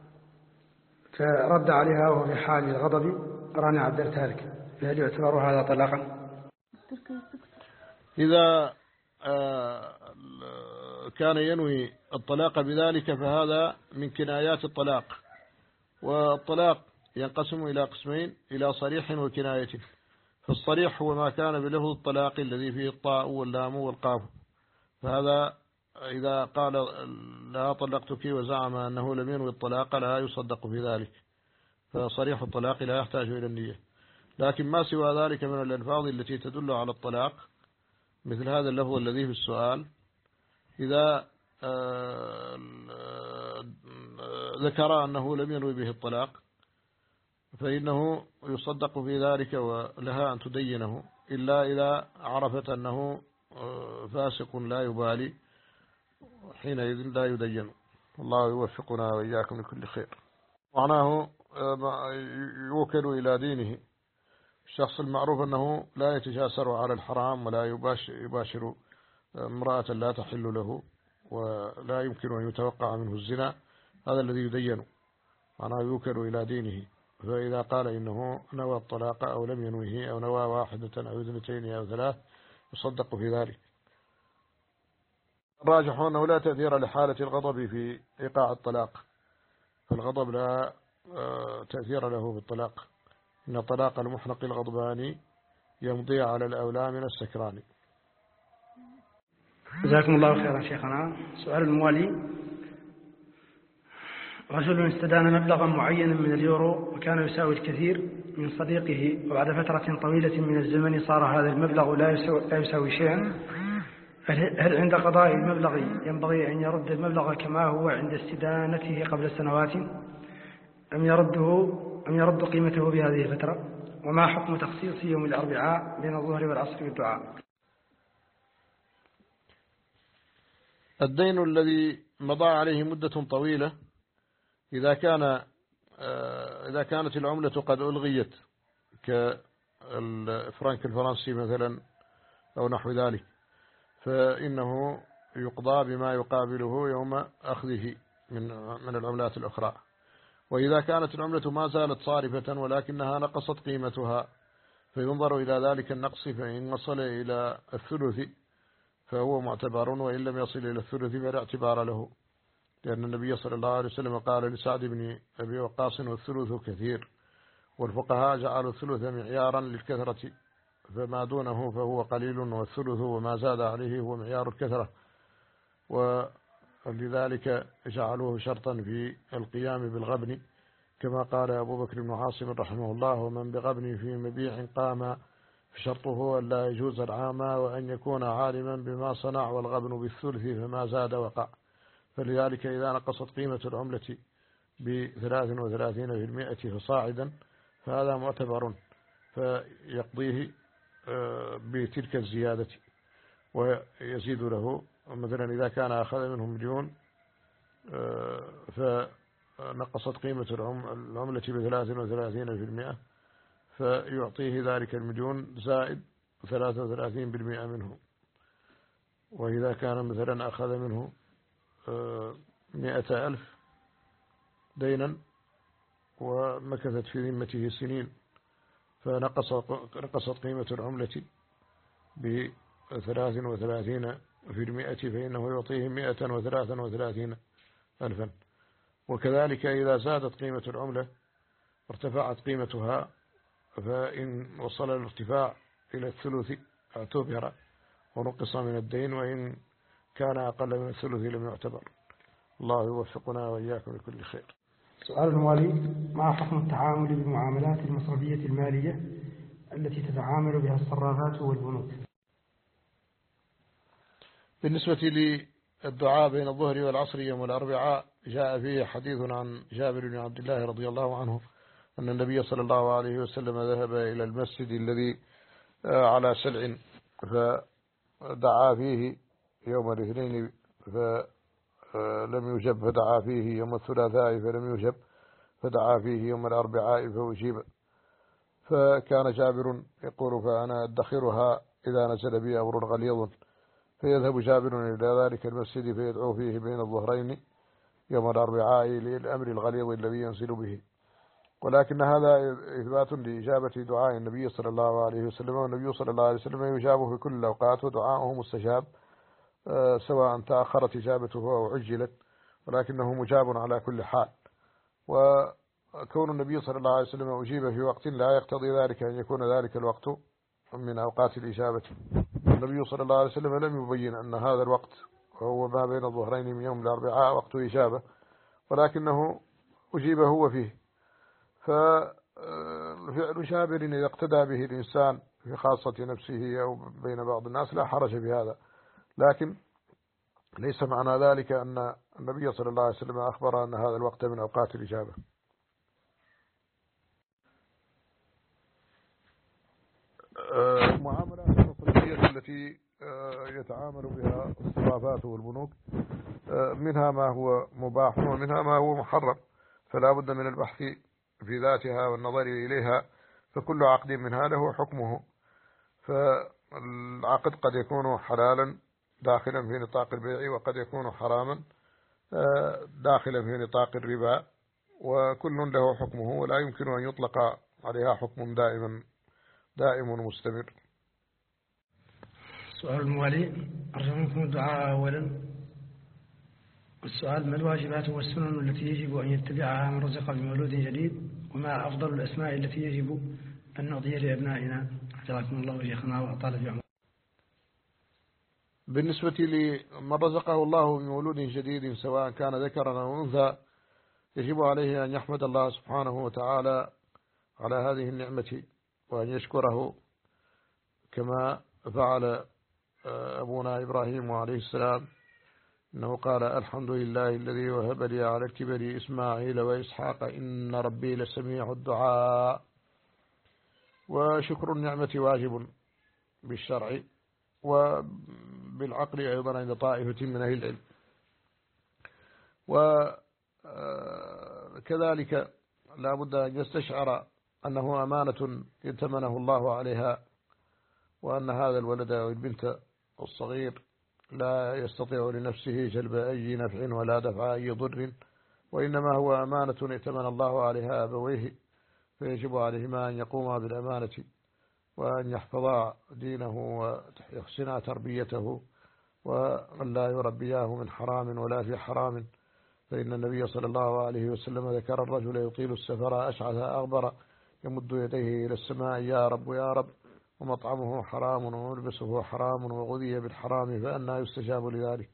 فرد عليها وهو في حال الغضب. راني عبدالت ذلك، فهل يعتبر هذا طلاقا؟ إذا كان ينوي الطلاق بذلك فهذا من كنايات الطلاق، والطلاق ينقسم إلى قسمين: إلى صريح وكناية. فالصريح هو ما كان بلفظ الطلاق الذي فيه الطاء واللام والقاف، فهذا إذا قال لا طلقتك وزعم أنه لم ينوي الطلاق لا يصدق في ذلك، فصريح الطلاق لا يحتاج إلى النية. لكن ما سوى ذلك من الألفاظ التي تدل على الطلاق مثل هذا اللفظ الذي في السؤال، إذا ذكر أنه لم ينوي به الطلاق فإنه يصدق في ذلك ولها أن تدينه، إلا إذا عرفت أنه فاسق لا يبالي، حينئذ لا يدين. الله يوفقنا وإياكم لكل خير. معناه يوكل إلى دينه. الشخص المعروف أنه لا يتجاسر على الحرام ولا يباشر امرأة لا تحل له ولا يمكن أن يتوقع منه الزنا، هذا الذي يدين، معناه يوكل إلى دينه. فإذا قال إنه نوى الطلاق أو لم ينويه أو نوى 1 أو 2 أو 3 يصدق في ذلك. الراجح أنه لا تأثير لحالة الغضب في إيقاع الطلاق، فالغضب لا تأثير له في الطلاق، إن طلاق المحنق الغضبان يمضي على الأولى من السكران. جزاكم الله خيرا شيخنا. سؤال الموالي: رجل استدان مبلغا معينا من اليورو وكان يساوي الكثير من صديقه، وبعد فترة طويلة من الزمن صار هذا المبلغ لا يساوي شيئا. هل عند قضاء المبلغ ينبغي أن يرد المبلغ كما هو عند استدانته قبل سنوات، أم يرد قيمته بهذه الفترة؟ وما حكم تخصيص يوم الأربعاء بين الظهر والعصر بالدعاء؟ الدين الذي مضى عليه مدة طويلة إذا كانت العملة قد ألغيت كالفرنك الفرنسي مثلا أو نحو ذلك، فإنه يقضى بما يقابله يوم أخذه من العملات الأخرى. وإذا كانت العملة ما زالت صارفة ولكنها نقصت قيمتها فينظر إلى ذلك النقص، فإن وصل إلى الثلث فهو معتبر، وإن لم يصل إلى الثلث فلا اعتبار له، لأن النبي صلى الله عليه وسلم قال لسعد بن أبي وقاص: والثلث كثير. والفقهاء جعلوا الثلث معيارا للكثرة، فما دونه فهو قليل، والثلث وما زاد عليه هو معيار الكثرة. ولذلك جعلوه شرطا في القيام بالغبن، كما قال أبو بكر بن عاصم رحمه الله: ومن بغبن في مبيع قام فشرطه أن لا يجوز العامى وأن يكون عالما بما صنع، والغبن بالثلث فما زاد وقع. فلذلك إذا نقصت قيمة العملة ب33% فصاعدا فهذا معتبر، فيقضيه بتلك الزيادة ويزيد له. مثلا إذا كان أخذ منهم مليون فنقصت قيمة العملة ب33%، فيعطيه ذلك المليون زائد 33% منه. وإذا كان مثلا أخذ منه 100,000 دينا ومكثت في ذمته سنين، فنقصت قيمة العملة ب33%، فإنه يعطيه 133,000. وكذلك إذا زادت قيمة العملة ارتفعت قيمتها، فإن وصل الارتفاع إلى الثلث اعتبر ونقص من الدين، وإن كان أقل من الثلث لم يعتبر. الله يوفقنا وإياكم لكل خير. سؤال الموالي: ما حكم التعامل بالمعاملات المصرفية المالية التي تتعامل بها الصرافات والبنوك؟ بالنسبة للدعاء بين الظهر والعصر يوم الأربعاء، جاء فيه حديث عن جابر بن عبد الله رضي الله عنه أن النبي صلى الله عليه وسلم ذهب إلى المسجد الذي على سلع فدعا فيه يوم الاثنين فلم يجب، فدعا فيه يوم الثلاثاء فلم يجب، فدعا فيه يوم الأربعاء فأجيب. فكان جابر يقول: فأنا أدخرها إذا نزل بي أمر غليظ. فيذهب جابر إلى ذلك المسجد فيدعو فيه بين الظهرين يوم الأربعاء للأمر الغليظ الذي ينزل به. ولكن هذا إثبات لإجابة دعاء النبي صلى الله عليه وسلم، والنبي صلى الله عليه وسلم يجاب في كل الأوقات ودعاءه مستجاب، سواء تأخرت إجابته أو عجلت، ولكنه مجاب على كل حال. وكون النبي صلى الله عليه وسلم أجيب في وقت لا يقتضي ذلك أن يكون ذلك الوقت من أوقات الإجابة. النبي صلى الله عليه وسلم لم يبين أن هذا الوقت وهو ما بين الظهرين من يوم الأربعاء وقت إجابة، ولكنه أجيب هو فيه. ففعل جابر إذا اقتدى به الإنسان في خاصة نفسه أو بين بعض الناس لا حرج في هذا، لكن ليس معنى ذلك أن النبي صلى الله عليه وسلم أخبر أن هذا الوقت من أوقات الإجابة. المعاملات المصرفية التي يتعامل بها الصرافات والبنوك منها ما هو مباح ومنها ما هو محرم، فلا بد من البحث في ذاتها والنظر إليها، فكل عقد منها له حكمه. فالعقد قد يكون حلالا داخلا في نطاق البيع، وقد يكون حراما داخلا في نطاق الربا، وكل له حكمه، ولا يمكن أن يطلق عليها حكم دائم مستمر. سؤال الموالي: أرجو منكم الدعاء أولا. السؤال: ما الواجبات والسنن التي يجب أن يتبعها من رزق بمولود جديد؟ وما أفضل الأسماء التي يجب أن نعطيها لأبنائنا؟ حفظكم الله شيخنا وأطال في عمركم. بالنسبة لمن رزقه الله بمولود جديد سواء كان ذكرا أو أنثى، يجب عليه أن يحمد الله سبحانه وتعالى على هذه النعمة وأن يشكره، كما فعل أبونا إبراهيم عليه السلام، إنه قال: الحمد لله الذي وهب لي على الكبر إسماعيل وإسحاق إن ربي لسميع الدعاء. وشكر النعمة واجب بالشرع وبالعقل أيضا عند طائفة من أهل العلم. وكذلك لا بد أن يستشعر أنه أمانة يتمنه الله عليها، وأن هذا الولد أو البنت الصغير لا يستطيع لنفسه جلب أي نفع ولا دفع أي ضر، وإنما هو أمانة يتمنى الله عليها أبويه، فيجب عليهما أن يقوما بالأمانة وأن يحفظا دينه ويحسنا تربيته، وأن لا يربياه من حرام ولا في حرام. فإن النبي صلى الله عليه وسلم ذكر الرجل يطيل السفر أشعث أغبر يمد يديه إلى السماء: يا رب يا رب، ومطعمه حرام وملبسه حرام وغذي بالحرام فأنى يستجاب لذلك.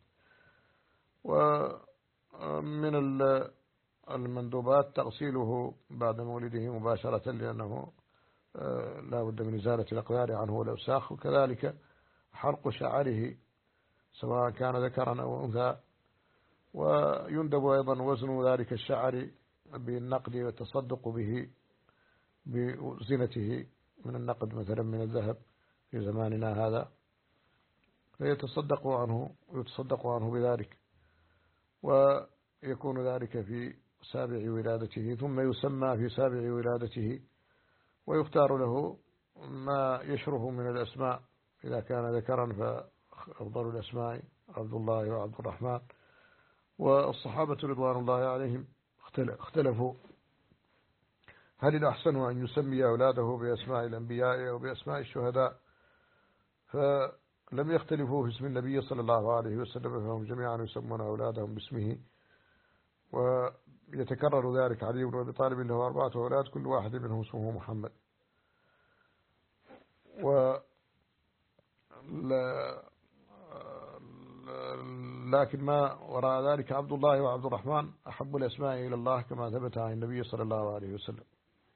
ومن المندوبات تغسيله بعد مولده مباشرة، لأنه لا بد من إزالة الأقذار عنه والأوساخ، وكذلك حرق شعره سواء كان ذكرا أو أنثى. ويندب أيضا وزن ذلك الشعر بالنقد والتصدق به بزنته من النقد مثلا من الذهب في زماننا هذا، فيتصدق عنه بذلك، ويكون ذلك في سابع ولادته، ثم يسمى في سابع ولادته، ويختار له ما يشرف من الأسماء. إذا كان ذكرا فأفضل الأسماء عبد الله وعبد الرحمن. والصحابة رضوان الله عليهم اختلفوا هل الأحسن أن يسمي أولاده بأسماء الأنبياء أو بأسماء الشهداء، فلم يختلفوا في اسم النبي صلى الله عليه وسلم، فهم جميعا يسمون أولادهم باسمه. ويتكرر ذلك. علي بن أبي طالب له 4 أولاد كل واحد منهم اسمه محمد. لكن ما وراء ذلك عبد الله وعبد الرحمن أحب الأسماء إلى الله كما ثبت عن النبي صلى الله عليه وسلم.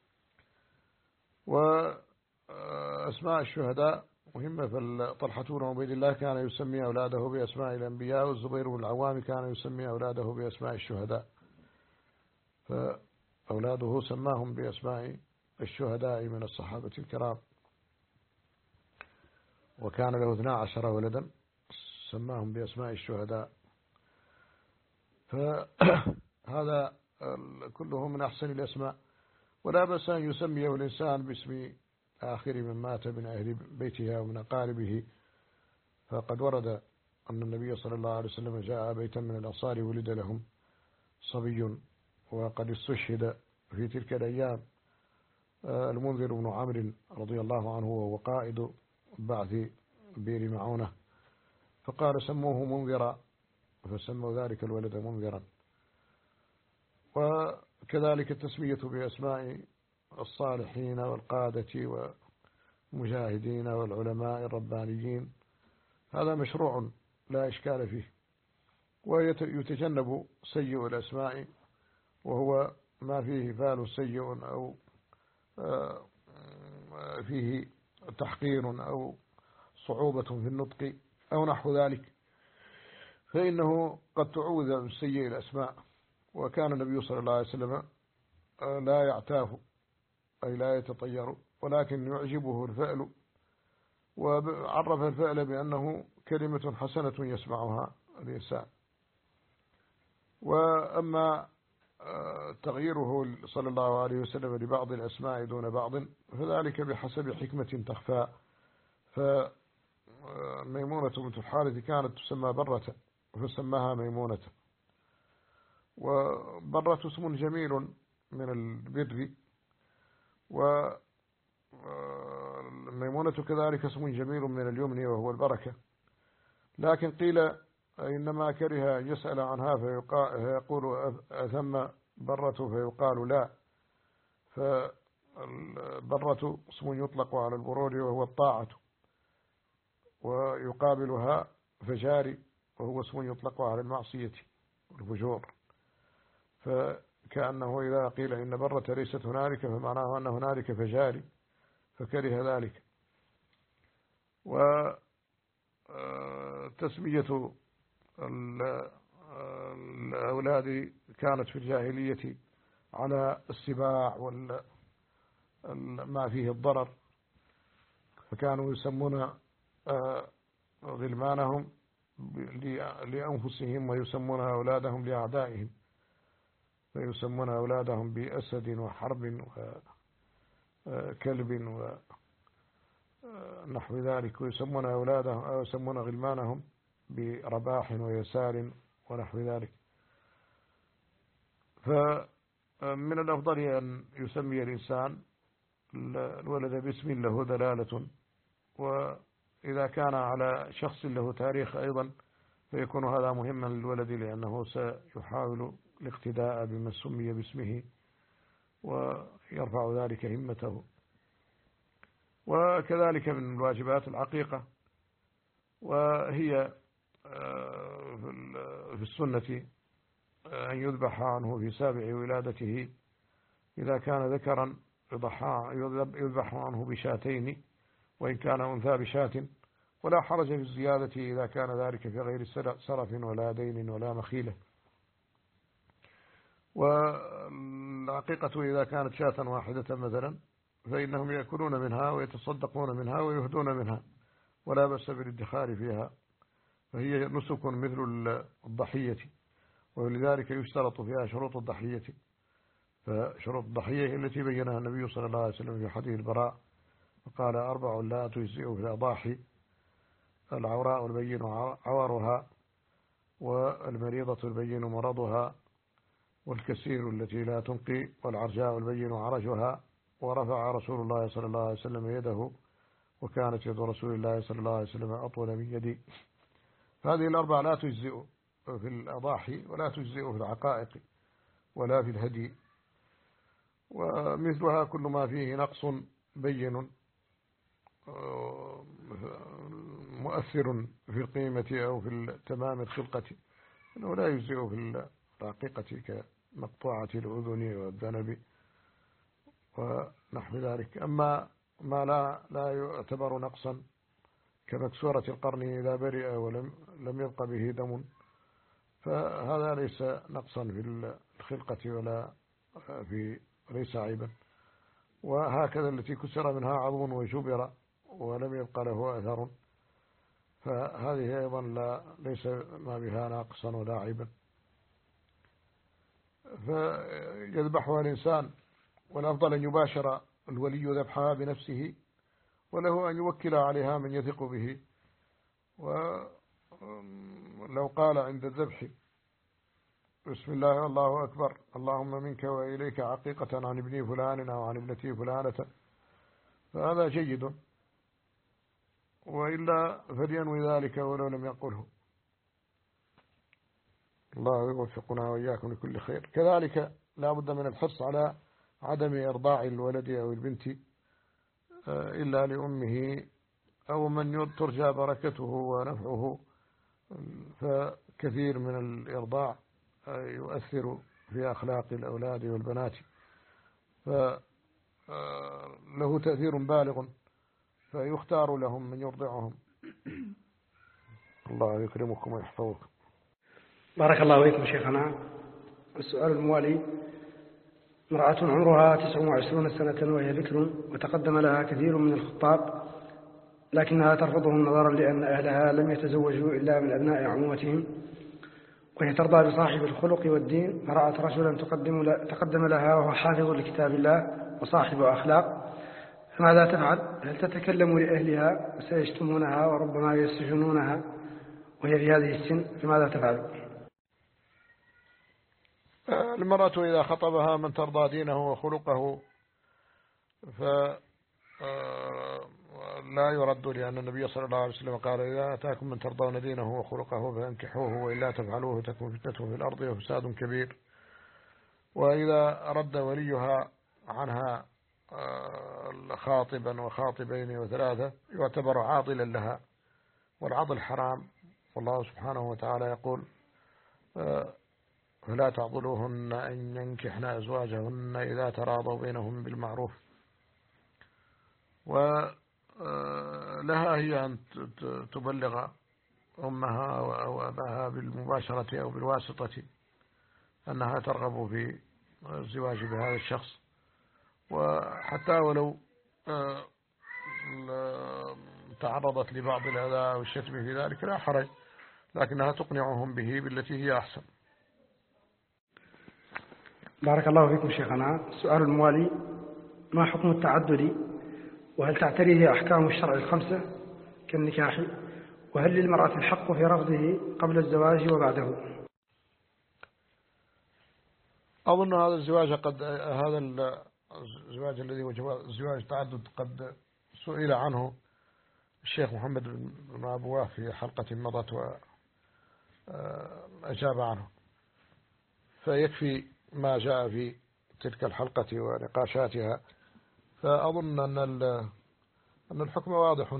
وأسماء الشهداء مهمة، فطلحة بن عبيد الله كان يسمي أولاده بأسماء الأنبياء، والزبير بن العوام كان يسمي أولاده بأسماء الشهداء، فأولاده سماهم بأسماء الشهداء من الصحابة الكرام. وكان له 12 ولدا سماهم بأسماء الشهداء. فهذا كله من أحسن الأسماء، ولا بأس أن يسميه الإنسان باسم آخر من مات من أهل بيته ومن أقاربه. فقد ورد أن النبي صلى الله عليه وسلم جاء بيتا من الأنصار ولد لهم صبي، وقد استشهد في تلك الأيام المنذر بن عمرو رضي الله عنه، وهو قائد بعث بئر معونة، فقال سموه منذرا، فسموا ذلك الولد منذرا. وكذلك التسمية بأسماء الصالحين والقادة والمجاهدين والعلماء الربانيين هذا مشروع لا إشكال فيه. ويتجنب سيء الأسماء، وهو ما فيه فعل سيء أو فيه تحقير أو صعوبة في النطق أو نحو ذلك، فإنه قد تعوذ من سيء الأسماء. وكان النبي صلى الله عليه وسلم لا يعتاف أي لا يتطير، ولكن يعجبه الفعل، وعرف الفعل بأنه كلمة حسنة يسمعها الإنسان. وأما تغييره صلى الله عليه وسلم لبعض الأسماء دون بعض فذلك بحسب حكمة تخفى. فميمونة بنت الحارث كانت تسمى برة فسماها ميمونة، وبرة اسم جميل من البر، وميمونة كذلك اسم جميل من اليمن وهو البركة. لكن قيل إنما كره أن يسأل عنها فيقول أثم برة، فيقال لا. فالبرة اسم يطلق على البرور وهو الطاعة، ويقابلها فجاري وهو اسم يطلق على المعصية والفجور. فكأنه إذا قيل إن برة ليست هنالك فمعناه أن هنالك فجاري، فكره ذلك. وتسمية الأولاد كانت في الجاهلية على السباع ما فيه الضرر، فكانوا يسمون غلمانهم لأنفسهم ويسمون أولادهم لأعدائهم، فيسمون أولادهم بأسد وحرب وكلب ونحو ذلك، ويسمون أولادهم أو يسمون غلمانهم برباح ويسار ونحو ذلك. فمن الأفضل أن يسمي الإنسان الولد باسم له دلالة، وإذا كان على شخص له تاريخ أيضا فيكون هذا مهما للولد، لأنه سيحاول الاقتداء بمن سمي باسمه ويرفع ذلك همته. وكذلك من الواجبات العقيقة، وهي في السنة أن يذبح عنه في سابع ولادته، إذا كان ذكرا يذبح عنه بشاتين، وإن كان أنثى بشاة، ولا حرج في الزيادة إذا كان ذلك في غير سرف ولا دين ولا مخيلة. والعقيقة إذا كانت شاة واحدة مثلا فإنهم يأكلون منها ويتصدقون منها ويهدون منها، ولا بأس بالادخار فيها، فهي نسك مثل الضحية، ولذلك يشترط فيها شروط الضحية. فشروط الضحية التي بينها النبي صلى الله عليه وسلم في حديث البراء، فقال 4 لا تجزئ في الأضاحي: العوراء البين عورها، والمريضة البين مرضها، والكسير التي لا تنقي، والعرجاء البين عرجها. ورفع رسول الله صلى الله عليه وسلم يده، وكانت يد رسول الله صلى الله عليه وسلم أطول من يدي. هذه ال4 لا تجزئ في الأضاحي، ولا تجزئ في العقائق، ولا في الهدي. ومثلها كل ما فيه نقص بين مؤثر في القيمة أو في تمام الخلقة، إنه لا يجزئ في العقيقة كمقطوعة الأذن والذنب ونحو ذلك. أما ما لا يعتبر نقصا كمكسورة القرن إذا برئ ولم يبق به دم، فهذا ليس نقصا في الخلقة ولا ليس عيبا. وهكذا التي كسر منها عظم وجبر ولم يبق له أثر، فهذه أيضا ليس ما بها ناقصا ولا عيبا. فيذبحها الإنسان، والأفضل أن يباشر الولي ذبحها بنفسه، وله أن يوكل عليها من يثق به. ولو قال عند الذبح: بسم الله والله أكبر، اللهم منك وإليك عقيقة عن ابن فلان أو عن ابنتي فلانة، فهذا جيد، وإلا فلينوي ذلك ولو لم يقله. الله يوفقنا وإياكم لكل خير. كذلك لا بد من الحرص على عدم إرضاع الولد أو البنت إلا لأمه أو من ترجى بركته ونفعه، فكثير من الإرضاع يؤثر في أخلاق الأولاد والبنات، فله تأثير بالغ، فيختار لهم من يرضعهم. الله يكرمكم ويحفظكم. بارك الله فيكم شيخنا. السؤال الموالي: امرأة عمرها 29 سنة وهي بكر، وتقدم لها كثير من الخطاب، لكنها ترفضهم نظرا لأن أهلها لم يتزوجوا إلا من أبناء عمومتهم، وهي ترضى بصاحب الخلق والدين، فرأت رجلا تقدم لها وهو حافظ لكتاب الله وصاحب أخلاق، فماذا تفعل؟ هل تتكلم لأهلها وسيشتمونها وربما يسجنونها وهي في هذه السن، فماذا تفعل؟ المرأة إذا خطبها من ترضى دينه وخلقه فلا يرد، لأن النبي صلى الله عليه وسلم قال: إذا أتاكم من ترضون دينه وخلقه فانكحوه، وإلا تفعلوه تكون فتنة في الأرض وفساد كبير. وإذا رد وليها عنها خاطبا وخاطبين وثلاثة يعتبر عاضلا لها، والعضل حرام، والله سبحانه وتعالى يقول: فلا تعضلوهن أن ينكحن أزواجهن إذا تراضوا بينهم بالمعروف. ولها هي أن تبلغ أمها أو أباها بالمباشرة أو بالواسطة أنها ترغب في الزواج بهذا الشخص، وحتى ولو تعرضت لبعض الأذى والشتم في ذلك لا حرج، لكنها تقنعهم به بالتي هي أحسن. بارك الله فيكم شيخنا. السؤال الموالي: ما حكم التعدد، وهل تعتريه أحكام الشرع الخمسة كالنكاح، وهل للمرأة الحق في رفضه قبل الزواج وبعده؟ أظن هذا الزواج الزواج الذي هو زواج التعدد قد سئل عنه الشيخ محمد بن أبواه في حلقة مضت وأجاب عنه، فيكفي ما جاء في تلك الحلقة ونقاشاتها. فأظن أن أن الحكم واضح،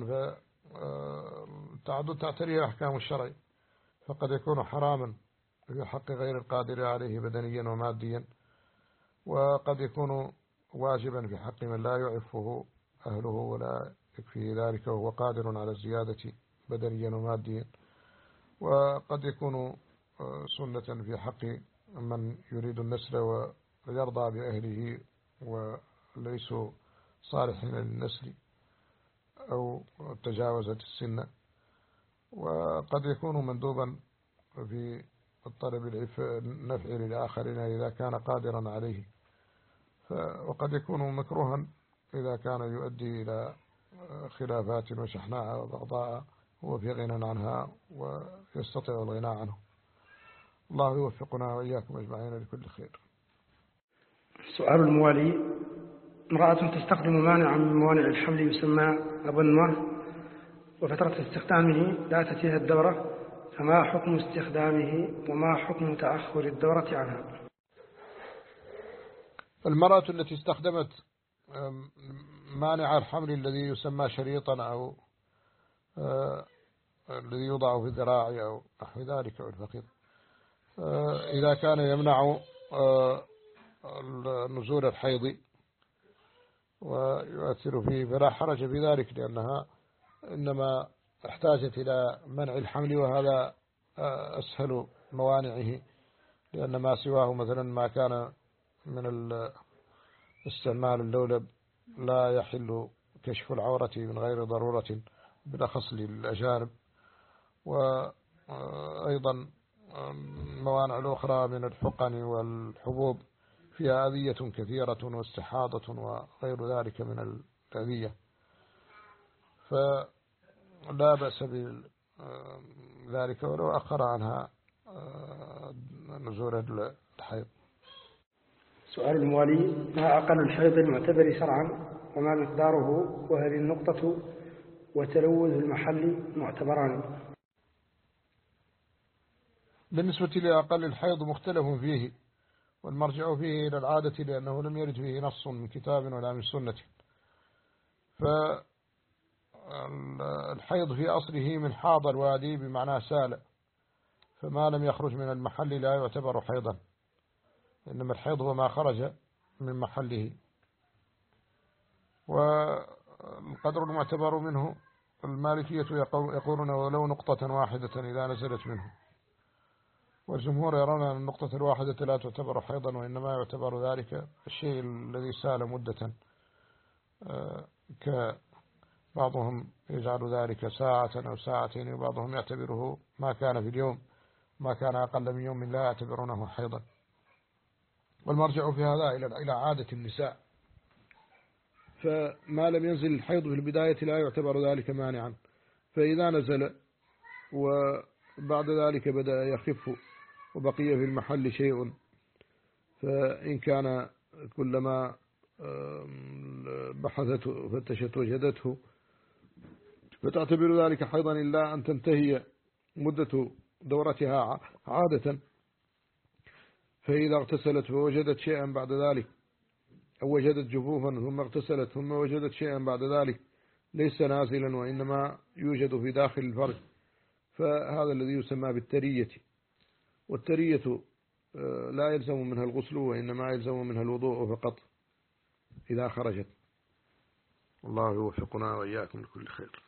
تعتريه أحكام الشرع، فقد يكون حراما في حق غير القادر عليه بدنيا وماديا، وقد يكون واجبا في حق من لا يعفه أهله ولا يكفيه ذلك وهو قادر على الزيادة بدنيا وماديا، وقد يكون سنة في حق من يريد النسل ويرضى بأهله وليسوا صالحين للنسل أو تجاوزت السن، وقد يكون مندوبا في الطلب النفع للآخرين إذا كان قادرا عليه، وقد يكون مكروها إذا كان يؤدي إلى خلافات وشحناء وبغضاء هو في غنى عنها ويستطيع الغناء عنه. الله يوفقنا وإياكم أجمعين لكل خير. سؤال الموالي: امرأة تستخدم مانعا من موانع الحمل يسمى أبنمة، وفترة استخدامه لا تأتيها الدورة، فما حكم استخدامه وما حكم تأخر الدورة عنها؟ المرأة التي استخدمت مانع الحمل الذي يسمى شريطا أو الذي يوضع في الذراع أو نحو ذلك أو الفخذ، إذا كان يمنع نزول الحيض ويؤثر فيه فلا حرج في ذلك، لأنها إنما احتاجت إلى منع الحمل، وهذا أسهل موانعه، لأن ما سواه مثلا ما كان من استعمال اللولب لا يحل كشف العورة من غير ضرورة بالأخص للأجانب، وأيضا الموانع الأخرى من الحقن والحبوب فيها أذية كثيرة واستحاضة وغير ذلك من الأذية، فلا بأس بذلك ولو أخر عنها نزول الحيض. سؤال الموالي: ما أقل الحيض المعتبر شرعا وما مقداره، وهل النقطة وتلوث المحل معتبران؟ بالنسبة لأقل الحيض مختلف فيه، والمرجع فيه إلى العادة، لأنه لم يرد فيه نص من كتاب ولا من سنة. فالحيض في أصله من حاض الوادي بمعنى سال، فما لم يخرج من المحل لا يعتبر حيضا، إنما الحيض هو ما خرج من محله. والقدر المعتبر منه المالكية يقولون ولو نقطة واحدة إذا نزلت منه، والجمهور يرون أن النقطة الواحدة لا تعتبر حيضا، وإنما يعتبر ذلك الشيء الذي سال مدة، بعضهم يجعل ذلك ساعة أو ساعتين، وبعضهم يعتبره ما كان في اليوم، ما كان أقل من يوم لا يعتبرونه حيضا. والمرجع في هذا إلى عادة النساء، فما لم ينزل الحيض في البداية لا يعتبر ذلك مانعا، فإذا نزل وبعد ذلك بدأ يخف وبقي في المحل شيء، فإن كان كلما بحثت فتشت وجدته فتعتبر ذلك حيضا إلا أن تنتهي مدة دورتها عادة. فإذا اغتسلت فوجدت شيئا بعد ذلك، أو وجدت جفوفا ثم اغتسلت ثم وجدت شيئا بعد ذلك ليس نازلا وإنما يوجد في داخل الفرج، فهذا الذي يسمى بالترية. والترية لا يلزم منها الغسل، وإنما يلزم منها الوضوء فقط إذا خرجت. الله يوفقنا وإياكم لكل خير.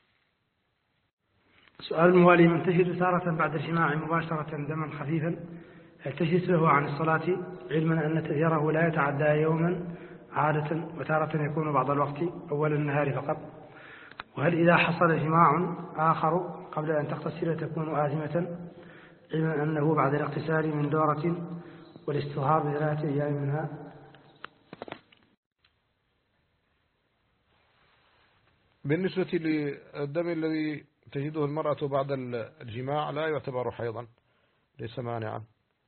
سؤال الموالي: من تجد تارة بعد الجماع مباشرة دما خفيفا، هل تجد له عن الصلاة، علما أن تغييره لا يتعدى يوما عادة، وتارة يكون بعض الوقت أول النهار فقط؟ وهل إذا حصل جماع آخر قبل أن تغتسل تكون آثمة، علما أنه بعد الاغتسال من دورة والاستظهار ب3 أيام منها؟ بالنسبة للدم الذي تجده المرأة بعد الجماع لا يعتبر حيضا، ليس مانعا.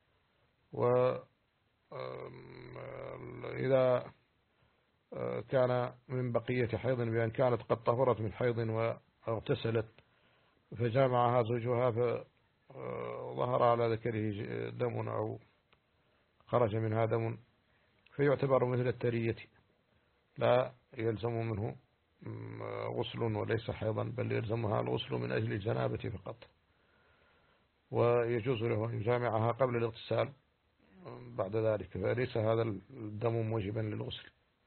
وإذا كان من بقية حيض بأن كانت قد طهرت من حيض واغتسلت فجامعها زوجها فظهر على ذكره دم أو خرج منها دم، فيعتبر مثل الترية لا يلزم منه غسل وليس حيضا، بل يلزمها الغسل من أجل الجنابة فقط، ويجوز له أن يجامعها قبل الاغتسال بعد ذلك، فليس هذا الدم موجبا للغسل،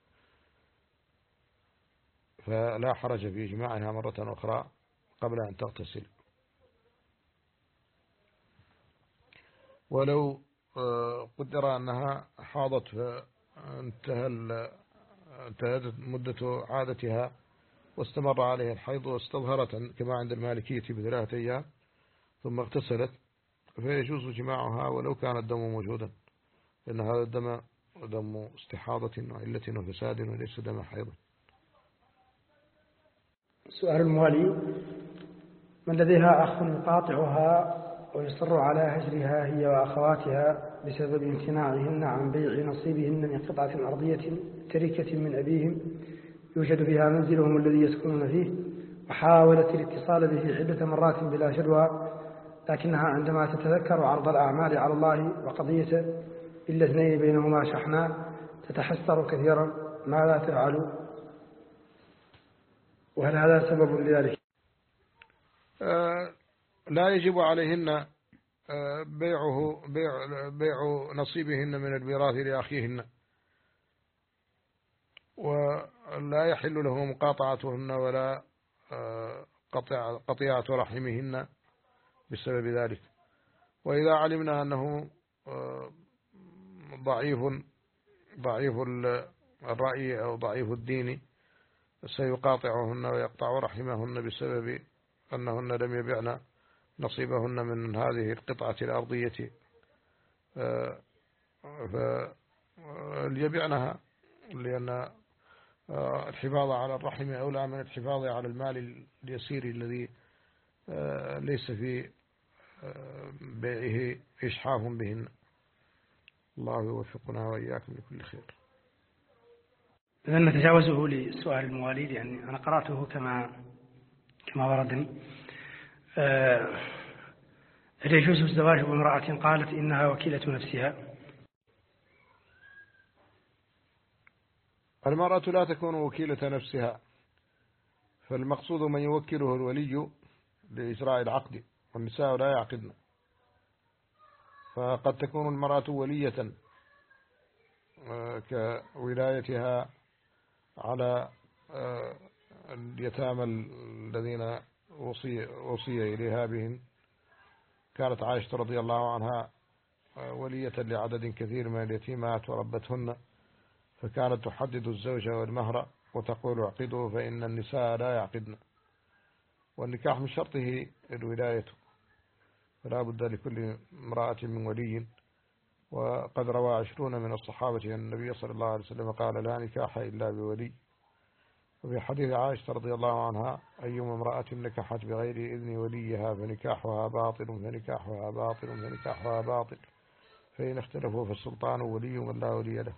فلا حرج في جماعها مرة أخرى قبل أن تغتسل. ولو قدر أنها حاضت انتهت مدة عادتها واستمر عليها الحيض واستظهرت كما عند المالكية ب3 أيام ثم اغتسلت، فيجوز جماعها ولو كان الدم موجودا، لأن هذا الدم دم استحاضة وعلة وفساد وليس دم حيض. السؤال الموالي: من لديها أخ يقاطعها ويصر على هجرها هي وأخواتها بسبب امتناعهن عن بيع نصيبهن من قطعة أرضية تركة من أبيهم يوجد فيها منزلهم الذي يسكنون فيه، وحاولت الاتصال به عدة مرات بلا جدوى، لكنها عندما تتذكر عرض الأعمال على الله وقضية الاثنين بينهما شحناء تتحسر كثيرا. ماذا تفعل؟ وهل هذا سبب لذلك؟ لا يجب عليهن بيع نصيبهن من الميراث لأخيهن، ولا يحل له مقاطعتهن ولا قطيعة رحمهن بسبب ذلك. وإذا علمنا أنه ضعيف الرأي أو ضعيف الدين سيقاطعهن ويقطع رحمهن بسبب أنهن لم يبعن نصيبهن من هذه القطعة الأرضية، فليبعنها، لأن الحفاظ على الرحم أولى من الحفاظ على المال اليسير الذي ليس في بيعه إشحاف بهن. الله يوفقنا وإياكم لكل خير. إذن نتجاوزه للسؤال الموالي، يعني أنا قرأته كما وردني. هل يجوز الزواج بامرأة قالت إنها وكيلة نفسها؟ المرأة لا تكون وكيلة نفسها، فالمقصود من يوكله الولي لإجراء العقد، والنساء لا يعقدن، فقد تكون المرأة ولية كولايتها على اليتامى الذين وصي إليها بهم. كانت عائشة رضي الله عنها ولية لعدد كثير من اليتيمات وربتهن، فكانت تحدد الزوج والمهر وتقول اعقدوا فإن النساء لا يعقدن، والنكاح من شرطه الولاية، فلا بد لكل امرأة من ولي. وقد روى 20 من الصحابة أن النبي صلى الله عليه وسلم قال لا نكاح إلا بولي. وفي حديث عائشة رضي الله عنها أيما امرأة نكحت بغير إذن وليها فنكاحها باطل فنكاحها باطل فنكاحها باطل، فإن اختلفوا فالسلطان ولي من لا ولي له.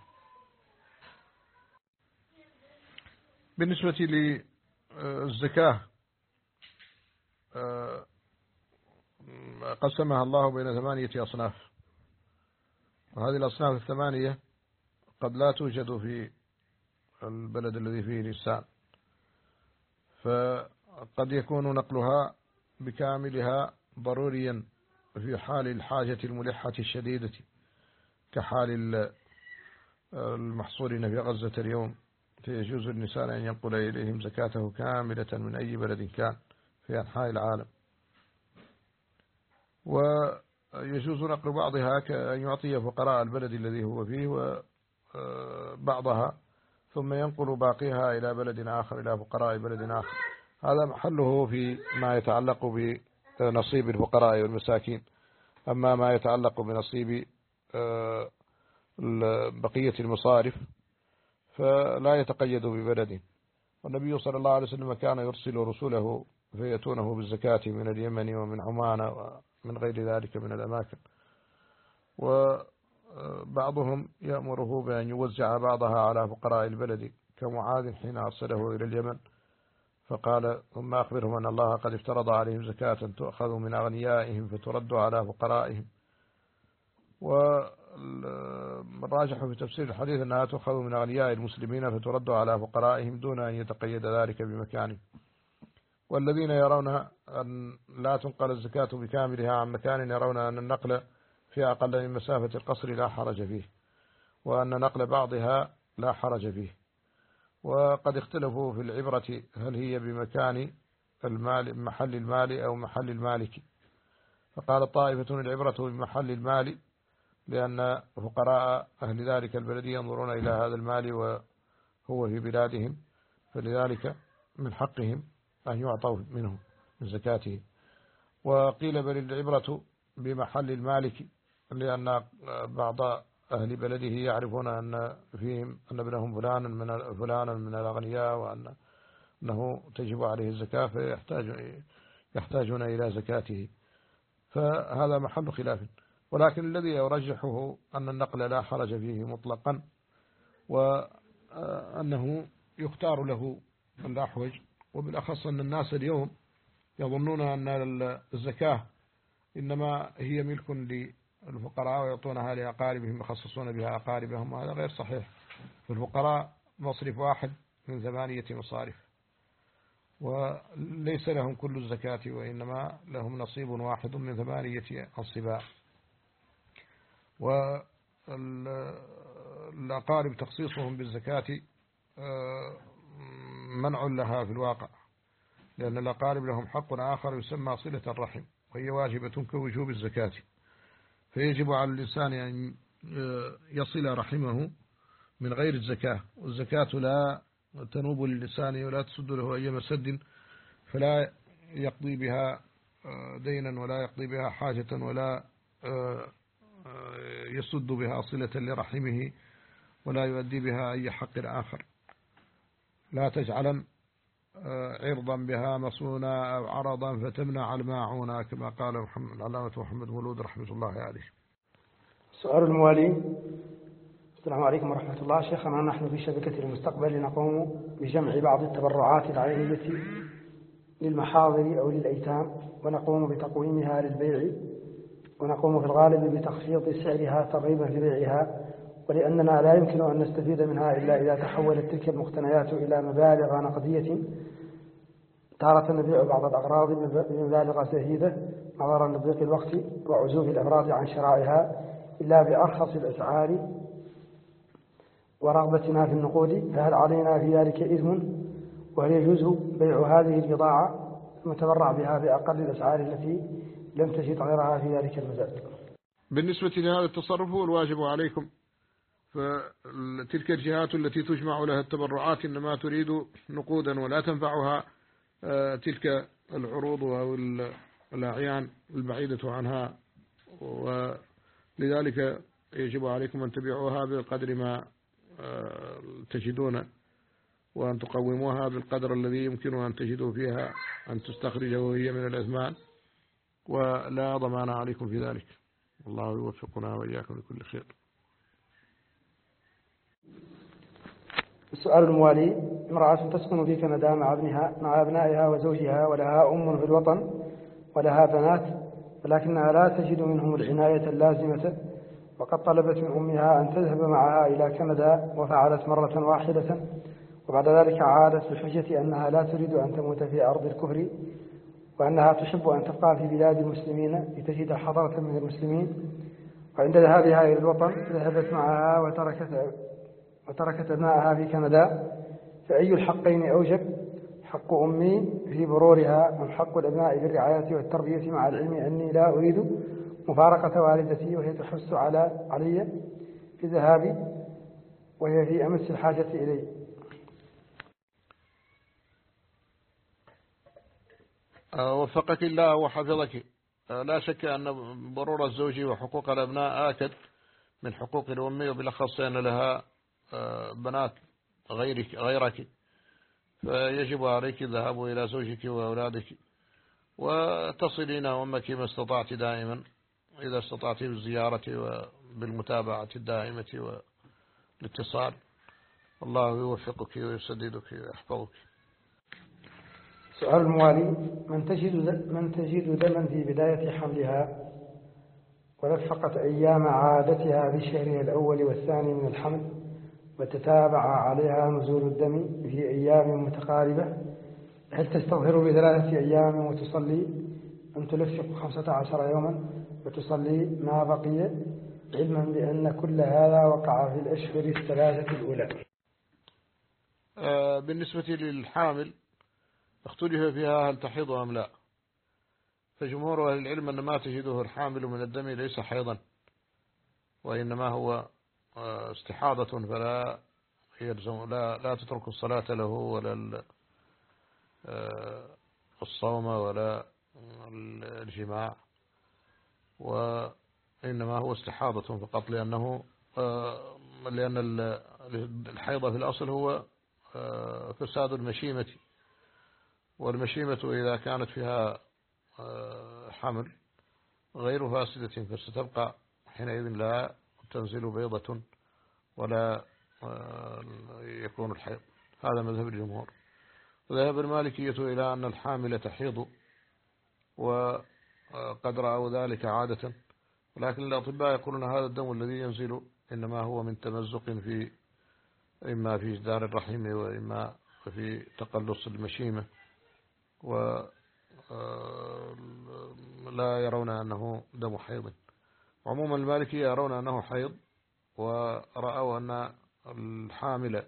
بالنسبة للزكاة قسمها الله بين 8 أصناف، وهذه الأصناف 8 قد لا توجد في البلد الذي فيه الإنسان، فقد يكون نقلها بكاملها ضروريا في حال الحاجة الملحة الشديدة، كحال المحصورين في غزة اليوم، فيجوز للنساء أن ينقل إليهم زكاته كاملة من أي بلد كان في أنحاء العالم. ويجوز نقل بعضها كأن يعطي فقراء البلد الذي هو فيه وبعضها ثم ينقل باقيها إلى بلد آخر، إلى فقراء بلد آخر. هذا محله في ما يتعلق بنصيب الفقراء والمساكين. أما ما يتعلق بنصيب بقية المصارف فلا يتقيد ببلد. والنبي صلى الله عليه وسلم كان يرسل رسوله فيأتونه بالزكاة من اليمن ومن عمان ومن غير ذلك من الأماكن، وبعضهم يأمره بأن يوزع بعضها على فقراء البلد، كمعاذ حين أرسله إلى اليمن فقال ثم أخبرهم أن الله قد افترض عليهم زكاة تؤخذ من أغنيائهم فترد على فقرائهم. ورد الراجح في تفسير الحديث أنها تؤخذ من أغنياء المسلمين فترد على فقرائهم دون أن يتقيد ذلك بمكان. والذين يرون أن لا تنقل الزكاة بكاملها عن مكان يرون أن النقل في أقل من مسافة القصر لا حرج فيه، وأن نقل بعضها لا حرج فيه. وقد اختلفوا في العبرة هل هي بمكان المال محل المال أو محل المالك، فقال طائفة العبرة بمحل المال لأن فقراء أهل ذلك البلد ينظرون إلى هذا المال وهو في بلادهم، فلذلك من حقهم أن يعطوا منه من زكاته. وقيل بل العبرة بمحل المالك لأن بعض أهل بلده يعرفون أن فيهم أن ابنهم فلانا من الأغنياء وأنه تجب عليه الزكاة فيحتاجون إلى زكاته، فهذا محل خلاف. ولكن الذي يرجحه أن النقل لا حرج فيه مطلقا، وأنه يختار له الأحوج، وبالأخص أن الناس اليوم يظنون أن الزكاة إنما هي ملك للفقراء ويعطونها لأقاربهم يخصصون بها أقاربهم، وهذا غير صحيح. الفقراء مصرف واحد من 8 مصارف، وليس لهم كل الزكاة، وإنما لهم نصيب واحد من 8 أنصباء. والأقارب تخصيصهم بالزكاة منع لها في الواقع، لأن الأقارب لهم حق آخر يسمى صلة الرحم، وهي واجبة كوجوب الزكاة، فيجب على الإنسان أن يصل رحمه من غير الزكاة. والزكاة لا تنوب للإنسان ولا تسد له أي مسد، فلا يقضي بها دينا ولا يقضي بها حاجة ولا يسد بها صلة لرحمه ولا يؤدي بها أي حق آخر. لا تجعلا عرضا بها مصونا أو عرضا فتمنع الماعون، كما قال العلامة محمد مولود رحمة الله عليه. سؤال الموالي: السلام عليكم ورحمة الله. شيخنا، نحن في شبكة المستقبل نقوم بجمع بعض التبرعات العينية للمحاضر أو للأيتام، ونقوم بتقويمها للبيع، ونقوم في الغالب بتخفيض سعرها ترغيبا في بيعها، ولأننا لا يمكن أن نستفيد منها إلا إذا تحولت تلك المقتنيات إلى مبالغ نقدية. تارة نبيع بعض الأغراض بمبالغ زهيدة نظرا لضيق الوقت وعزوف الأفراد عن شرائها إلا بأرخص الأسعار ورغبتنا في النقود، فهل علينا في ذلك إثم؟ وهل يجوز بيع هذه البضاعة المتبرع بها بأقل الأسعار التي لم تجد غيرها في ذلك المزاد؟ بالنسبة لهذا التصرف هو الواجب عليكم، فتلك الجهات التي تجمع لها التبرعات إنما تريد نقودا ولا تنفعها تلك العروض أو الأعيان البعيدة عنها، ولذلك يجب عليكم أن تبيعوها بقدر ما تجدون، وأن تقوموها بالقدر الذي يمكن أن تجدوا فيها أن تستخرجه وهي من الأثمان، ولا ضمان عليكم في ذلك. الله يوفقنا وإياكم لكل خير. السؤال الموالي: امرأة تسكن في كندا مع أبنائها وزوجها، ولها أم في الوطن ولها بنات، ولكنها لا تجد منهم العناية اللازمة، وقد طلبت من أمها أن تذهب معها إلى كندا، وفعلت مرة واحدة، وبعد ذلك عادت بحجة أنها لا تريد أن تموت في أرض الكفر، وأنها تحب أن تبقى في بلاد المسلمين لتجد حضرة من المسلمين. وعند ذهابها إلى الوطن ذهبت معها وتركت أبنائها في كندا، فأي الحقين أوجب؟ حق أمي في برورها أم حق الأبناء بالرعاية والتربية، مع العلم أني لا أريد مفارقة والدتي وهي تحس علي في ذهابي وهي في أمس الحاجة إلي؟ وفقك الله وحفظك. لا شك أن برور الزوج وحقوق الأبناء آكد من حقوق الأم، وبالأخص أن لها بنات غيرك، فيجب عليك الذهاب إلى زوجك وأولادك، وتصلين أمك ما استطعت دائما إذا استطعت بالزيارة وبالمتابعة الدائمة والاتصال. الله يوفقك ويسددك ويحفظك. سؤال الموالي: من تجد دما في بداية حملها ولفقت أيام عادتها في شهرها الأول والثاني من الحمل، وتتابع عليها نزول الدم في أيام متقاربة، هل تستظهر ب3 أيام وتصلي أم تلفق 15 يوما وتصلي ما بقي، علما بأن كل هذا وقع في الأشهر ال3 الأولى؟ بالنسبة للحامل اختلف فيها هل تحيض أم لا، فجمهور أهل العلم أن ما تجده الحامل من الدم ليس حيضا، وإنما هو استحاضة، فلا يلزم لا تترك الصلاة له ولا الصوم ولا الجماع، وإنما هو استحاضة فقط، لأن الحيض في الأصل هو فساد المشيمة، والمشيمة إذا كانت فيها حمل غير فاسدة فستبقى حينئذ لا تنزل بيضة ولا يكون الحيض. هذا مذهب الجمهور. وذهب المالكية إلى أن الحامل تحيض، وقد رأوا ذلك عادة، ولكن الأطباء يقولون هذا الدم الذي ينزل إنما هو من تمزق إما في جدار الرحم وإما في تقلص المشيمة، ولا يرون أنه دم حيض. عموما المالكية يرون أنه حيض، ورأوا أن الحامل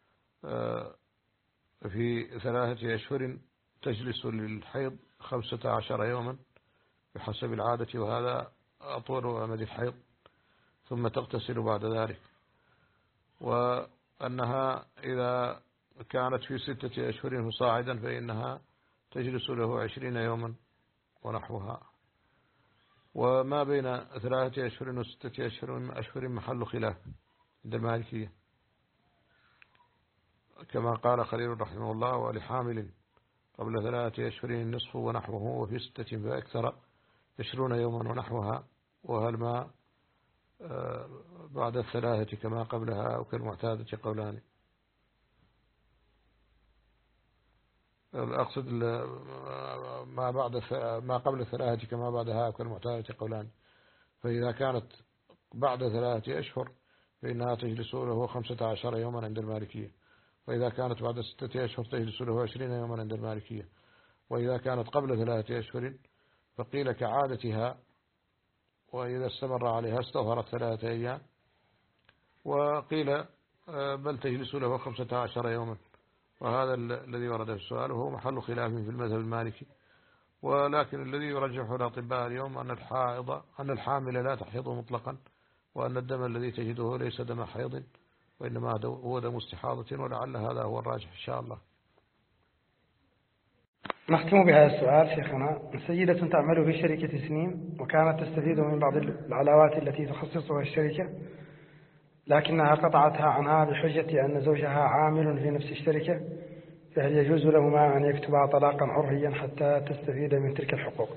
في 3 أشهر تجلس للحيض 15 يوما بحسب العادة، وهذا أطول أمد الحيض، ثم تغتسل بعد ذلك. وأنها إذا كانت في 6 أشهر فصاعدا فإنها تجلس له 20 يوما ونحوها. وما بين 3 أشهر و6 أشهر محل خلاف عند المالكية، كما قال خليل رحمه الله: ولحامل قبل 3 أشهر النصف ونحوه، وفي 6 فأكثر 20 يوما ونحوها، وهل ما بعد 3 كما قبلها أو كالمعتادة قولان. أقصد ما قبل 3 كما بعدها أو كالمعتادة قولان. فإذا كانت بعد 3 أشهر فإنها تجلس له 15 يوما عند المالكية، وإذا كانت بعد 6 أشهر تجلس له 20 يوما عند المالكية، وإذا كانت قبل 3 أشهر فقيل كعادتها، وإذا استمر عليها استظهرت 3 أيام، وقيل بل تجلس له 15 يوما. وهذا الذي ورد في السؤال وهو محل خلاف في المذهب المالكي. ولكن الذي يرجح الأطباء اليوم أن الحامل لا تحيض مطلقا، وأن الدم الذي تجده ليس دم حيض، وإنما هو دم استحاضة، ولعل هذا هو الراجح إن شاء الله. نختم بهذا السؤال شيخنا: سيدة تعمل في شركة سنين، وكانت تستفيد من بعض العلاوات التي تخصصها الشركة، لكنها قطعتها عنها بحجة أن زوجها عامل في نفس الشركة، فهل يجوز لهما أن يكتبا طلاقا عرفيا حتى تستفيد من تلك الحقوق؟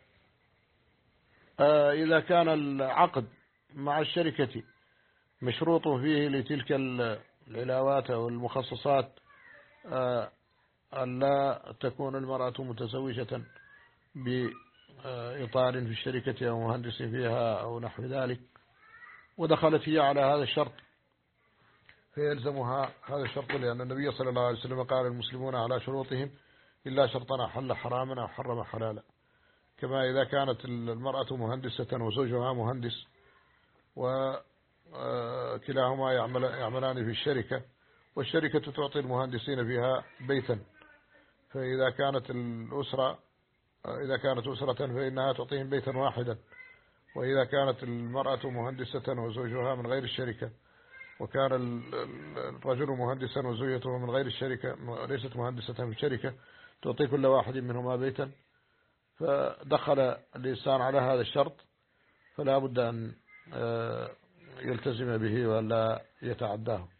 إذا كان العقد مع الشركة مشروط فيه لتلك العلاوات أو المخصصات أن لا تكون المرأة متزوجة بإطار في الشركة أو مهندس فيها أو نحو ذلك، ودخلت هي على هذا الشرط، فيلزمها هذا الشرط، لأن النبي صلى الله عليه وسلم قال: المسلمون على شروطهم إلا شرطا أحل حراما أو حرم حلالا. كما إذا كانت المرأة مهندسة وزوجها مهندس، وكلاهما يعملان في الشركة، والشركة تعطي المهندسين فيها بيتا، فإذا كانت أسرة فإنها تعطيهم بيتا واحدا. وإذا كانت المرأة مهندسة وزوجها من غير الشركة، وكان الرجل مهندسا وزوجته من غير الشركة ليست مهندسة في الشركة، تعطي كل واحد منهما بيتا. فدخل الإنسان على هذا الشرط فلا بد أن يلتزم به ولا يتعداه.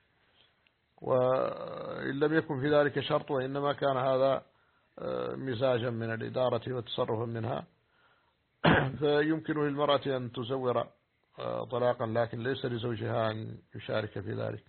وإن لم يكن في ذلك شرط، وإنما كان هذا مزاجا من الإدارة وتصرفا منها، فيمكن للمرأة أن تزور طلاقا، لكن ليس لزوجها أن يشارك في ذلك،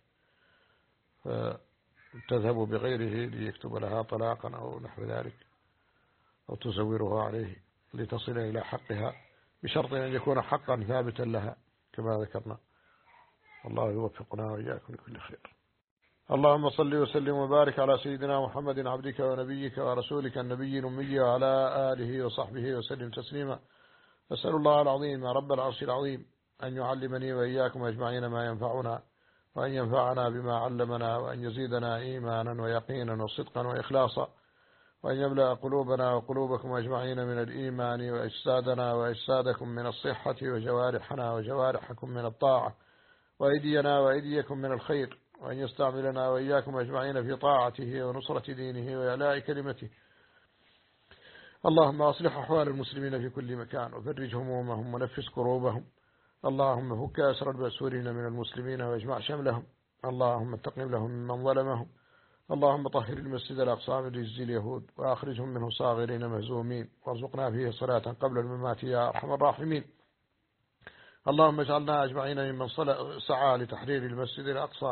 فتذهب بغيره ليكتب لها طلاقا أو نحو ذلك، أو تزوره عليه لتصل إلى حقها بشرط أن يكون حقا ثابتا لها كما ذكرنا. الله يوفقنا وإياكم لكل خير. اللهم صل وسلم وبارك على سيدنا محمد عبدك ونبيك ورسولك النبي الأمي وعلى آله وصحبه وسلم تسليما. أسأل الله العظيم رب العرش العظيم أن يعلمني وإياكم أجمعين ما ينفعنا، وأن ينفعنا بما علمنا، وأن يزيدنا إيمانا ويقينا وصدقا وإخلاصا، وأن يملأ قلوبنا وقلوبكم أجمعين من الإيمان، وأجسادنا وأجسادكم من الصحة، وجوارحنا وجوارحكم من الطاعة، وأيدينا وأيديكم من الخير، وأن يستعملنا وإياكم أجمعين في طاعته ونصرة دينه وإعلاء كلمته. اللهم أصلح أحوال المسلمين في كل مكان، وفرج همومهم ونفس كروبهم. اللهم فك أسر المأسورين من المسلمين واجمع شملهم. اللهم انتقم لهم ممن ظلمهم. اللهم طهر المسجد الأقصى من رجز اليهود، وأخرجهم منه صاغرين مهزومين، وارزقنا فيه صلاة قبل الممات يا أرحم الراحمين. اللهم اجعلنا أجمعين ممن سعى لتحرير المسجد الأقصى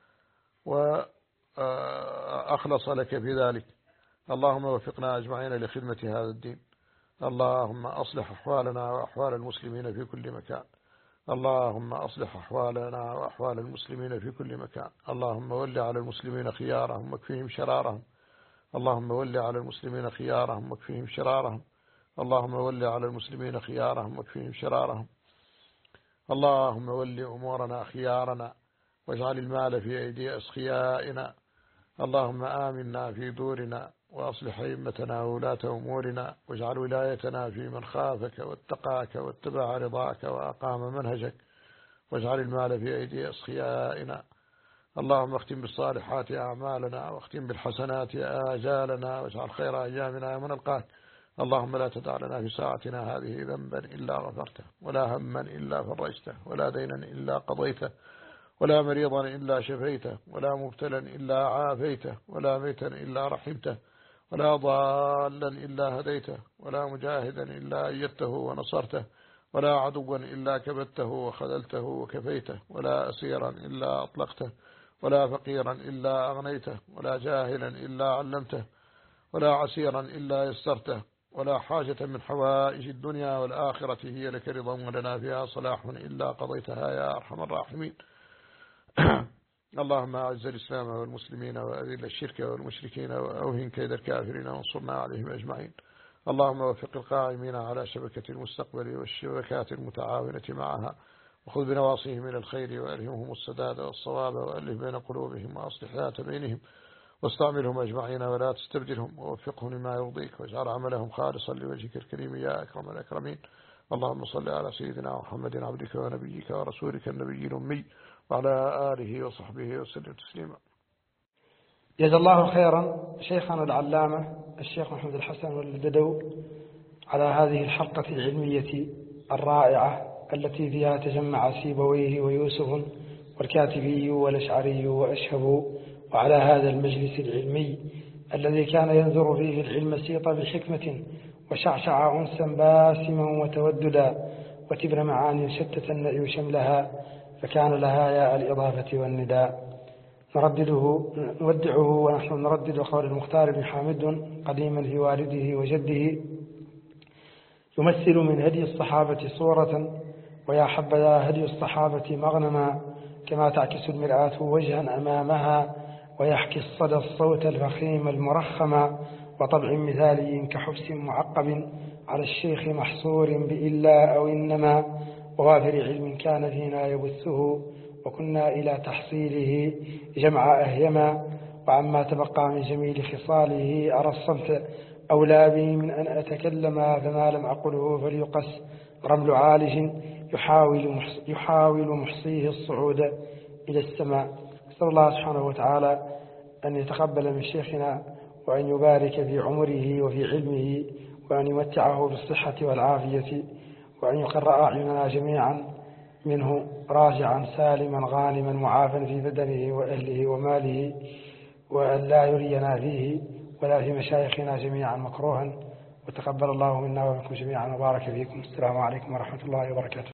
وأخلص لك في ذلك. اللهم وفقنا أجمعين لخدمة هذا الدين. اللهم أصلح أحوالنا وأحوال المسلمين في كل مكان. اللهم أصلح أحوالنا وأحوال المسلمين في كل مكان. اللهم ول على المسلمين خيارهم واكفهم شرارهم. اللهم ول على المسلمين خيارهم واكفهم شرارهم. اللهم ول على المسلمين خيارهم واكفهم شرارهم. اللهم ول أمورنا خيارنا، واجعل المال في أيدي أسخيائنا. اللهم آمنا في دورنا، وأصلح أئمتنا وولاة أمورنا، واجعل ولايتنا في من خافك واتقاك واتبع رضاك وأقام منهجك، واجعل المال في أيدي أسخيائنا. اللهم اختم بالصالحات أعمالنا، واختم بالحسنات آجالنا، واجعل خير أيامنا يوم نلقاك. اللهم لا تدع لنا في ساعتنا هذه ذنبا إلا غفرته، ولا هما إلا فرجته، ولا دينا إلا قضيته، ولا مريضا إلا شفيته، ولا مبتلا إلا عافيته، ولا ميتا إلا رحمته، ولا ضالا إلا هديته، ولا مجاهدا إلا أيدته ونصرته، ولا عدوا إلا كبته وخذلته وكفيته، ولا أسيرا إلا أطلقته، ولا فقيرا إلا أغنيته، ولا جاهلا إلا علمته، ولا عسيرا إلا يسرته، ولا حاجة من حوائج الدنيا والآخرة هي لك رضا ولنا فيها صلاح إلا قضيتها يا أرحم الراحمين. اللهم أعز الإسلام والمسلمين، وأذل الشرك والمشركين، وأوهن كيد الكافرين، وانصرنا عليهم أجمعين. اللهم وفق القائمين على شبكة المستقبل والشبكات المتعاونة معها، وخذ بنواصيهم إلى الخير، وألهمهم السداد والصواب، وألف بين قلوبهم، وأصلح ذات بينهم، واستعملهم أجمعين ولا تستبدلهم، ووفقهم لما يرضيك، واجعل عملهم خالصا لوجهك الكريم يا أكرم الأكرمين. اللهم صل على سيدنا محمد عبدك ونبيك ورسولك النبي الأمي، وعلى آله وصحبه وسلم تسليما. جزا الله خيرا شيخنا العلامة الشيخ محمد الحسن والبدو على هذه الحلقة العلمية الرائعة التي فيها تجمع سيبويه ويوسف والكاتبي والأشعري وأشهب، وعلى هذا المجلس العلمي الذي كان ينذر فيه العلم سيط بحكمة، وشعشع أنسا باسما وتوددا، وتبر معاني شتت النأي شملها، فكان لها ياء الإضافة والنداء. نودعه ونحن نردد قول المختار بن حامد قديما في والده وجده، يمثل من هدي الصحابة صورة، ويا حبذا هدي الصحابة مغنما، كما تعكس المرآة وجها أمامها، ويحكي الصدى الصوت الفخيم المرخما، وطبع مثالي كحبس معقب على الشيخ محصور بإلا أو إنما، ووافر علم كان فينا يبثه، وكنا إلى تحصيله جمع أهيما، وعما تبقى من جميل خصاله أرى الصمت أولى بي من أن أتكلم، فما لم أقله فليقس رمل عالج يحاول محصيه الصعود إلى السماء. أسأل الله سبحانه وتعالى أن يتقبل من شيخنا، وأن يبارك في عمره وفي علمه، وأن يمتعه بالصحة والعافية، وأن يقر أعيننا جميعا منه راجعا سالما غانما معافا في بدنه وأهله وماله، وأن لا يرينا فيه ولا في مشايخنا جميعا مكروها. وتقبل الله منا ومنكم جميعا، وبارك فيكم. السلام عليكم ورحمة الله وبركاته.